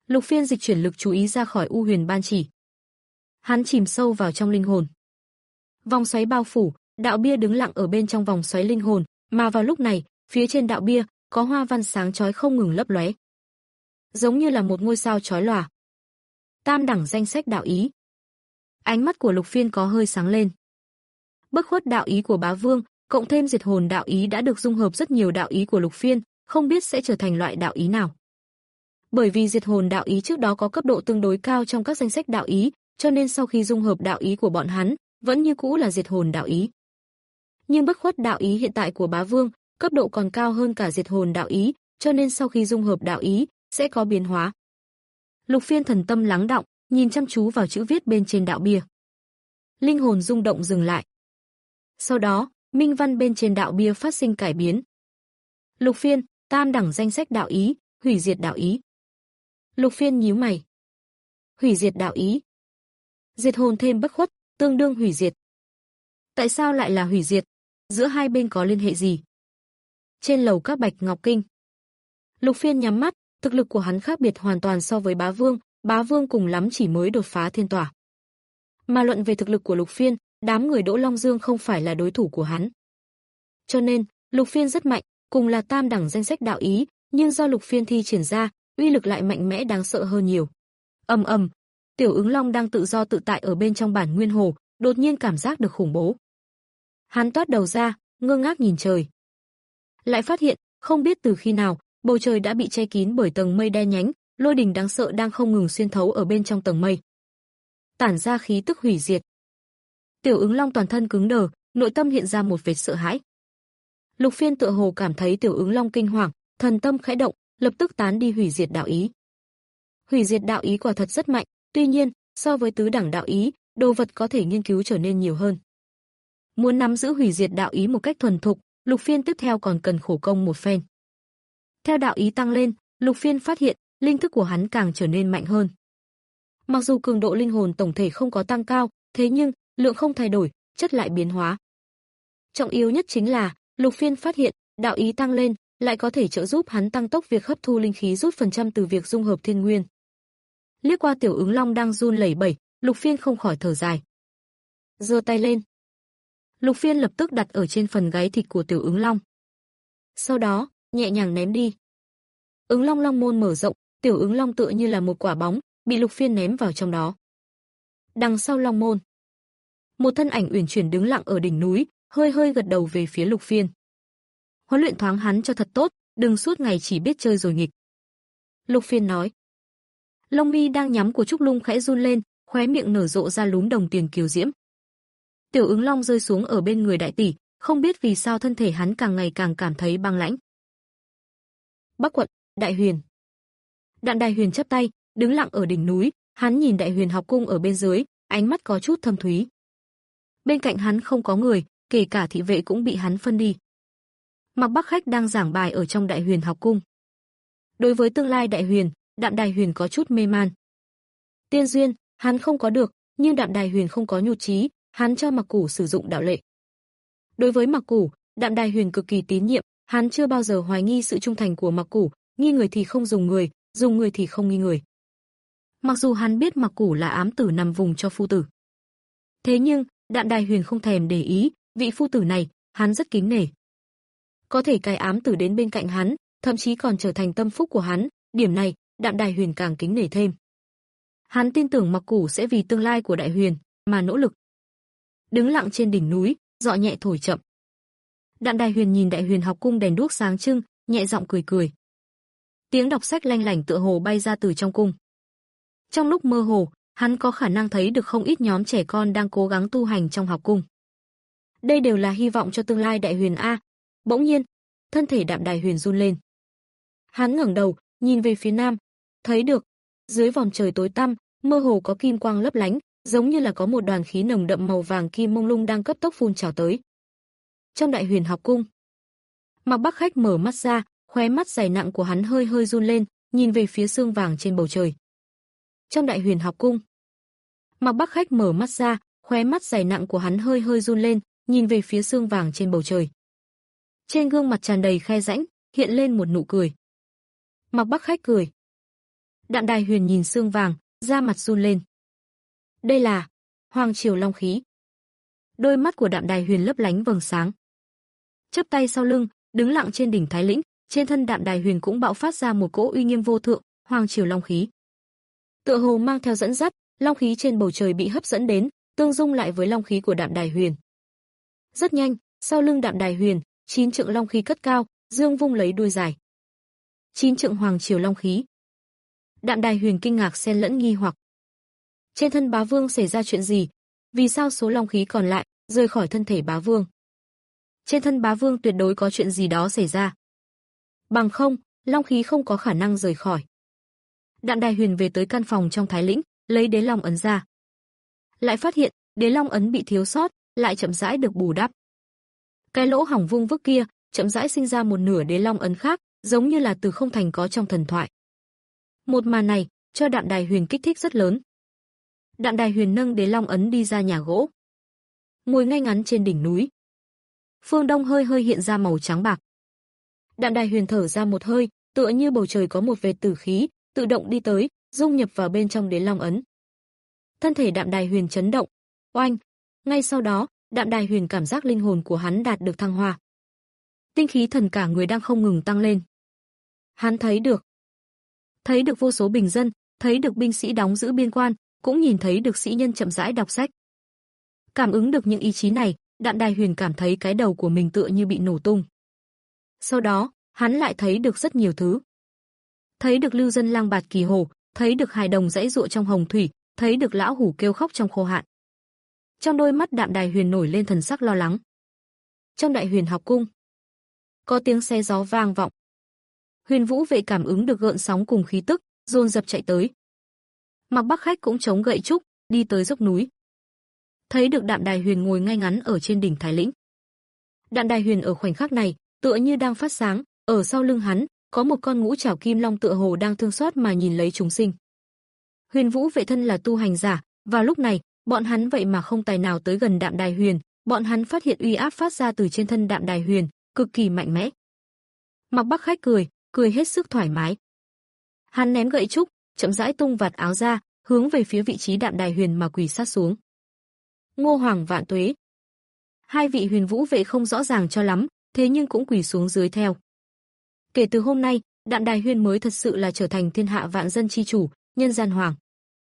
Lục Phiên dịch chuyển lực chú ý ra khỏi U Huyền Ban Chỉ. Hắn chìm sâu vào trong linh hồn. Vòng xoáy bao phủ, đạo bia đứng lặng ở bên trong vòng xoáy linh hồn, mà vào lúc này, phía trên đạo bia có hoa văn sáng chói không ngừng lấp lóe, giống như là một ngôi sao chói lòa. Tam đẳng danh sách đạo ý. Ánh mắt của Lục Phiên có hơi sáng lên. Bất khuất đạo ý của Bá Vương, cộng thêm diệt hồn đạo ý đã được dung hợp rất nhiều đạo ý của Lục Phiên, không biết sẽ trở thành loại đạo ý nào. Bởi vì diệt hồn đạo ý trước đó có cấp độ tương đối cao trong các danh sách đạo ý, cho nên sau khi dung hợp đạo ý của bọn hắn, vẫn như cũ là diệt hồn đạo ý. Nhưng bất khuất đạo ý hiện tại của Bá Vương, cấp độ còn cao hơn cả diệt hồn đạo ý, cho nên sau khi dung hợp đạo ý, sẽ có biến hóa. Lục Phiên thần tâm lắng đọng, nhìn chăm chú vào chữ viết bên trên đạo bia. Linh hồn rung động dừng lại. Sau đó, minh văn bên trên đạo bia phát sinh cải biến. Lục Phiên, tam đẳng danh sách đạo ý, hủy diệt đạo ý. Lục Phiên nhíu mày. Hủy diệt đạo ý. Diệt hồn thêm bất khuất, tương đương hủy diệt. Tại sao lại là hủy diệt? Giữa hai bên có liên hệ gì? Trên lầu các Bạch Ngọc Kinh. Lục Phiên nhắm mắt, thực lực của hắn khác biệt hoàn toàn so với Bá Vương, Bá Vương cùng lắm chỉ mới đột phá thiên tỏa. Mà luận về thực lực của Lục Phiên, đám người Đỗ Long Dương không phải là đối thủ của hắn. Cho nên, Lục Phiên rất mạnh, cùng là tam đẳng danh sách đạo ý, nhưng do Lục Phiên thi triển ra, uy lực lại mạnh mẽ đáng sợ hơn nhiều. Ầm ầm, Tiểu Ứng Long đang tự do tự tại ở bên trong bản nguyên hồ, đột nhiên cảm giác được khủng bố. Hắn toát đầu ra, ngơ ngác nhìn trời. Lại phát hiện, không biết từ khi nào, bầu trời đã bị che kín bởi tầng mây đen nhánh, lôi đình đáng sợ đang không ngừng xuyên thấu ở bên trong tầng mây, tản ra khí tức hủy diệt. Tiểu Ứng Long toàn thân cứng đờ, nội tâm hiện ra một vệt sợ hãi. Lục Phiên tựa hồ cảm thấy Tiểu Ứng Long kinh hoàng, thần tâm khẽ động, lập tức tán đi hủy diệt đạo ý. Hủy diệt đạo ý quả thật rất mạnh, tuy nhiên, so với tứ đẳng đạo ý, đồ vật có thể nghiên cứu trở nên nhiều hơn. Muốn nắm giữ hủy diệt đạo ý một cách thuần thục, Lục Phiên tiếp theo còn cần khổ công một phen. Theo đạo ý tăng lên, Lục Phiên phát hiện, linh thức của hắn càng trở nên mạnh hơn. Mặc dù cường độ linh hồn tổng thể không có tăng cao, thế nhưng, lượng không thay đổi, chất lại biến hóa. Trọng yếu nhất chính là, Lục Phiên phát hiện, đạo ý tăng lên, lại có thể trợ giúp hắn tăng tốc việc hấp thu linh khí rút phần trăm từ việc dung hợp thiên nguyên. Liếc qua Tiểu Ứng Long đang run lẩy bẩy, Lục Phiên không khỏi thở dài. Giơ tay lên. Lục Phiên lập tức đặt ở trên phần gáy thịt của Tiểu Ứng Long. Sau đó, nhẹ nhàng ném đi. Ứng Long Long môn mở rộng, Tiểu Ứng Long tựa như là một quả bóng, bị Lục Phiên ném vào trong đó. Đằng sau Long môn, một thân ảnh uyển chuyển đứng lặng ở đỉnh núi, hơi hơi gật đầu về phía Lục Phiên. Huấn luyện thoáng hắn cho thật tốt, đừng suốt ngày chỉ biết chơi rồi nghịch. Lục Phiên nói. Lông mi đang nhắm của Trúc Lung khẽ run lên, khóe miệng nở rộ ra lúm đồng tiền kiều diễm. Tiểu Ứng Long rơi xuống ở bên người đại tỷ, không biết vì sao thân thể hắn càng ngày càng cảm thấy băng lãnh. Bắc quận, Đại Huyền. Đạn Đại Huyền chắp tay, đứng lặng ở đỉnh núi, hắn nhìn Đại Huyền học cung ở bên dưới, ánh mắt có chút thâm thúy. Bên cạnh hắn không có người, kể cả thị vệ cũng bị hắn phân đi. Mạc Bắc Khách đang giảng bài ở trong Đại Huyền học cung. Đối với tương lai Đại Huyền, Đạm Đài Huyền có chút mê man. Tiên duyên, hắn không có được, nhưng Đạm Đài Huyền không có nhụt chí, hắn cho Mạc Củ sử dụng đạo lệ. Đối với Mạc Củ, Đạm Đài Huyền cực kỳ tín nhiệm, hắn chưa bao giờ hoài nghi sự trung thành của Mạc Củ, nghi người thì không dùng người, dùng người thì không nghi người. Mặc dù hắn biết Mạc Củ là ám tử nằm vùng cho phu tử. Thế nhưng, Đạm Đài Huyền không thèm để ý, vị phu tử này, hắn rất kính nể. Có thể cái ám tử đến bên cạnh hắn, thậm chí còn trở thành tâm phúc của hắn, điểm này, Đạm Đài Huyền càng kính nể thêm. Hắn tin tưởng Mạc Củ sẽ vì tương lai của Đại Huyền mà nỗ lực. Đứng lặng trên đỉnh núi, gió nhẹ thổi chậm. Đạm Đài Huyền nhìn Đại Huyền học cung đèn đuốc sáng trưng, nhẹ giọng cười cười. Tiếng đọc sách lanh lảnh tựa hồ bay ra từ trong cung. Trong lúc mơ hồ, hắn có khả năng thấy được không ít nhóm trẻ con đang cố gắng tu hành trong học cung. Đây đều là hy vọng cho tương lai Đại Huyền a. Bỗng nhiên, thân thể Đạm Đài Huyền run lên. Hắn ngẩng đầu, nhìn về phía nam, thấy được, dưới vòm trời tối tăm, mơ hồ có kim quang lấp lánh, giống như là có một đoàn khí nồng đậm màu vàng kim mông lung đang cấp tốc phun trào tới. Trong Đại Huyền học cung, Mạc Bắc Khách mở mắt ra, khóe mắt dày nặng của hắn hơi hơi run lên, nhìn về phía sương vàng trên bầu trời. Trong Đại Huyền học cung, Mạc Bắc Khách mở mắt ra, khóe mắt dày nặng của hắn hơi hơi run lên, nhìn về phía sương vàng trên bầu trời. Trên gương mặt tràn đầy khe rãnh, hiện lên một nụ cười. Mạc Bắc Khách cười. Đạm Đài Huyền nhìn xương vàng, da mặt run lên. Đây là Hoàng Triều Long khí. Đôi mắt của Đạm Đài Huyền lấp lánh vầng sáng. Chắp tay sau lưng, đứng lặng trên đỉnh Thái Lĩnh, trên thân Đạm Đài Huyền cũng bạo phát ra một cỗ uy nghiêm vô thượng, Hoàng Triều Long khí. Tựa hồ mang theo dẫn dắt, long khí trên bầu trời bị hấp dẫn đến, tương dung lại với long khí của Đạm Đài Huyền. Rất nhanh, sau lưng Đạm Đài Huyền, chín trượng long khí cất cao, dương vung lấy đuôi dài. Chín trượng Hoàng Triều Long khí. Đạm Đài Huyền kinh ngạc xen lẫn nghi hoặc. Trên thân Bá Vương xảy ra chuyện gì? Vì sao số long khí còn lại rời khỏi thân thể Bá Vương? Trên thân Bá Vương tuyệt đối có chuyện gì đó xảy ra. Bằng không, long khí không có khả năng rời khỏi. Đạm Đài Huyền về tới căn phòng trong Thái Lĩnh, lấy Đế Long ấn ra. Lại phát hiện, Đế Long ấn bị thiếu sót, lại chậm rãi được bù đắp. Cái lỗ hỏng vung vức kia, chậm rãi sinh ra một nửa Đế Long ấn khác, giống như là từ không thành có trong thần thoại. Một màn này, cho Đạm Đài Huyền kích thích rất lớn. Đạm Đài Huyền nâng Đế Long ấn đi ra nhà gỗ, ngồi ngay ngắn trên đỉnh núi. Phương Đông hơi hơi hiện ra màu trắng bạc. Đạm Đài Huyền thở ra một hơi, tựa như bầu trời có một vệt tử khí, tự động đi tới, dung nhập vào bên trong Đế Long ấn. Thân thể Đạm Đài Huyền chấn động, oanh, ngay sau đó, Đạm Đài Huyền cảm giác linh hồn của hắn đạt được thăng hoa. Tinh khí thần cả người đang không ngừng tăng lên. Hắn thấy được, thấy được vô số bình dân, thấy được binh sĩ đóng giữ biên quan, cũng nhìn thấy được sĩ nhân chậm rãi đọc sách. Cảm ứng được những ý chí này, Đạm Đài Huyền cảm thấy cái đầu của mình tựa như bị nổ tung. Sau đó, hắn lại thấy được rất nhiều thứ. Thấy được lưu dân lang bạt kỳ hồ, thấy được hài đồng giãy giụa trong hồng thủy, thấy được lão hủ kêu khóc trong khô hạn. Trong đôi mắt Đạm Đài Huyền nổi lên thần sắc lo lắng. Trong Đại Huyền học cung, có tiếng xe gió vang vọng. Huyền Vũ vệ cảm ứng được gợn sóng cùng khí tức, dồn dập chạy tới. Mạc Bắc Khách cũng chống gậy trúc, đi tới dốc núi. Thấy được Đạm Đài Huyền ngồi ngay ngắn ở trên đỉnh Thái Lĩnh. Đạm Đài Huyền ở khoảnh khắc này, tựa như đang phát sáng, ở sau lưng hắn, có một con ngũ trảo kim long tựa hồ đang thương xót mà nhìn lấy chúng sinh. Huyền Vũ vệ thân là tu hành giả, vào lúc này, bọn hắn vậy mà không tài nào tới gần Đạm Đài Huyền, bọn hắn phát hiện uy áp phát ra từ trên thân Đạm Đài Huyền, cực kỳ mạnh mẽ. Mạc Bắc Khách cười, cười hết sức thoải mái. Hắn ném gậy trúc, chậm rãi tung vạt áo ra, hướng về phía vị trí Đạm Đài Huyền mà quỳ sát xuống. Ngô Hoàng vạn tuế. Hai vị Huyền Vũ vệ không rõ ràng cho lắm, thế nhưng cũng quỳ xuống dưới theo. Kể từ hôm nay, Đạm Đài Huyền mới thật sự là trở thành thiên hạ vạn dân chi chủ, nhân gian hoàng.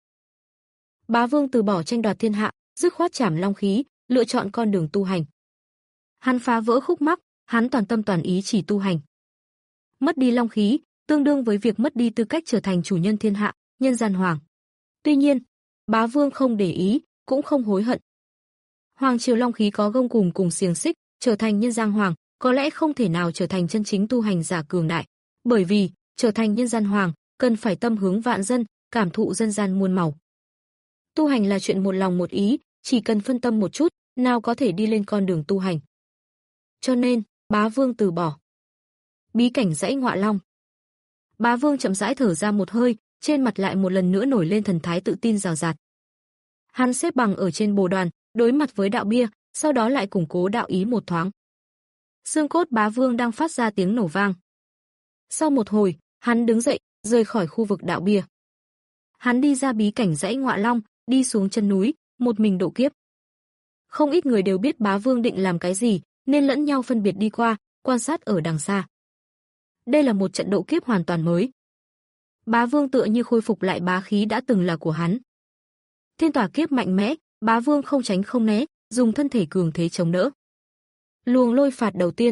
Bá Vương từ bỏ tranh đoạt thiên hạ, dứt khoát trảm long khí, lựa chọn con đường tu hành. Hắn phá vỡ khúc mắc, hắn toàn tâm toàn ý chỉ tu hành. Mất đi long khí, tương đương với việc mất đi tư cách trở thành chủ nhân thiên hạ, nhân gian hoàng. Tuy nhiên, Bá Vương không để ý, cũng không hối hận. Hoàng triều long khí có gông cùm cùng xiềng xích, trở thành nhân gian hoàng, có lẽ không thể nào trở thành chân chính tu hành giả cường đại, bởi vì trở thành nhân gian hoàng, cần phải tâm hướng vạn dân, cảm thụ dân gian muôn màu. Tu hành là chuyện một lòng một ý, chỉ cần phân tâm một chút, nào có thể đi lên con đường tu hành. Cho nên, Bá Vương từ bỏ. Bí cảnh dãy Ngọa Long. Bá Vương chậm rãi thở ra một hơi, trên mặt lại một lần nữa nổi lên thần thái tự tin rào rạt. Hắn xếp bằng ở trên bồ đoàn, đối mặt với đạo bia, sau đó lại củng cố đạo ý một thoáng. Xương cốt Bá Vương đang phát ra tiếng nổ vang. Sau một hồi, hắn đứng dậy, rời khỏi khu vực đạo bia. Hắn đi ra bí cảnh dãy Ngọa Long, đi xuống chân núi, một mình độ kiếp. Không ít người đều biết Bá Vương định làm cái gì, nên lẫn nhau phân biệt đi qua, quan sát ở đằng xa. Đây là một trận độ kiếp hoàn toàn mới. Bá Vương tựa như khôi phục lại bá khí đã từng là của hắn. Thiên tỏa kiếp mạnh mẽ, Bá Vương không tránh không né, dùng thân thể cường thế chống đỡ. Luồng lôi phạt đầu tiên.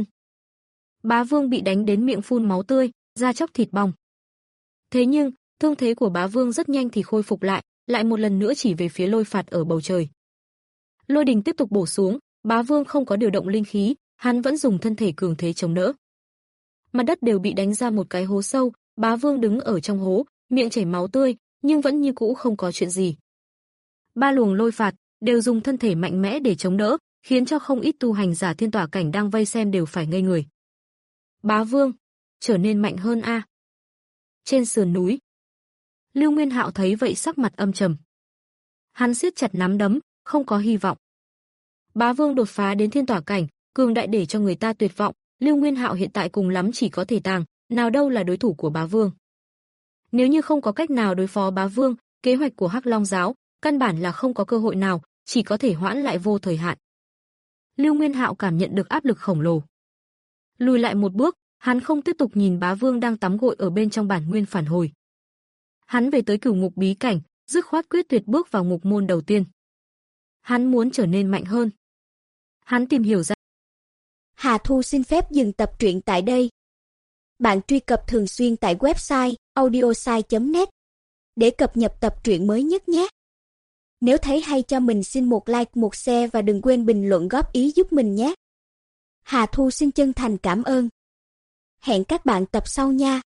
Bá Vương bị đánh đến miệng phun máu tươi, da chóc thịt bong. Thế nhưng, thương thế của Bá Vương rất nhanh thì khôi phục lại, lại một lần nữa chỉ về phía lôi phạt ở bầu trời. Lôi đình tiếp tục bổ xuống, Bá Vương không có điều động linh khí, hắn vẫn dùng thân thể cường thế chống đỡ. Mặt đất đều bị đánh ra một cái hố sâu, Bá Vương đứng ở trong hố, miệng chảy máu tươi, nhưng vẫn như cũ không có chuyện gì. Ba luồng lôi phạt đều dùng thân thể mạnh mẽ để chống đỡ, khiến cho không ít tu hành giả thiên tỏa cảnh đang vây xem đều phải ngây người. Bá Vương trở nên mạnh hơn a. À. Trên sườn núi, Lưu Nguyên Hạo thấy vậy sắc mặt âm trầm. Hắn siết chặt nắm đấm, không có hy vọng. Bá Vương đột phá đến thiên tỏa cảnh, cường đại để cho người ta tuyệt vọng, Lưu Nguyên Hạo hiện tại cùng lắm chỉ có thể tàng, nào đâu là đối thủ của Bá Vương. Nếu như không có cách nào đối phó Bá Vương, kế hoạch của Hắc Long giáo căn bản là không có cơ hội nào, chỉ có thể hoãn lại vô thời hạn. Lưu Nguyên Hạo cảm nhận được áp lực khổng lồ. Lùi lại một bước, hắn không tiếp tục nhìn Bá Vương đang tắm gội ở bên trong bản nguyên phản hồi. Hắn về tới Cửu Ngục bí cảnh, dứt khoát quyết tuyệt bước vào ngục môn đầu tiên. Hắn muốn trở nên mạnh hơn. Hắn tìm hiểu ra. Hà Thu xin phép dừng tập truyện tại đây. Bạn truy cập thường xuyên tại website audiosai chấm net để cập nhật tập truyện mới nhất nhé. Nếu thấy hay cho mình xin một like, một share và đừng quên bình luận góp ý giúp mình nhé. Hà Thu xin chân thành cảm ơn. Hẹn các bạn tập sau nha.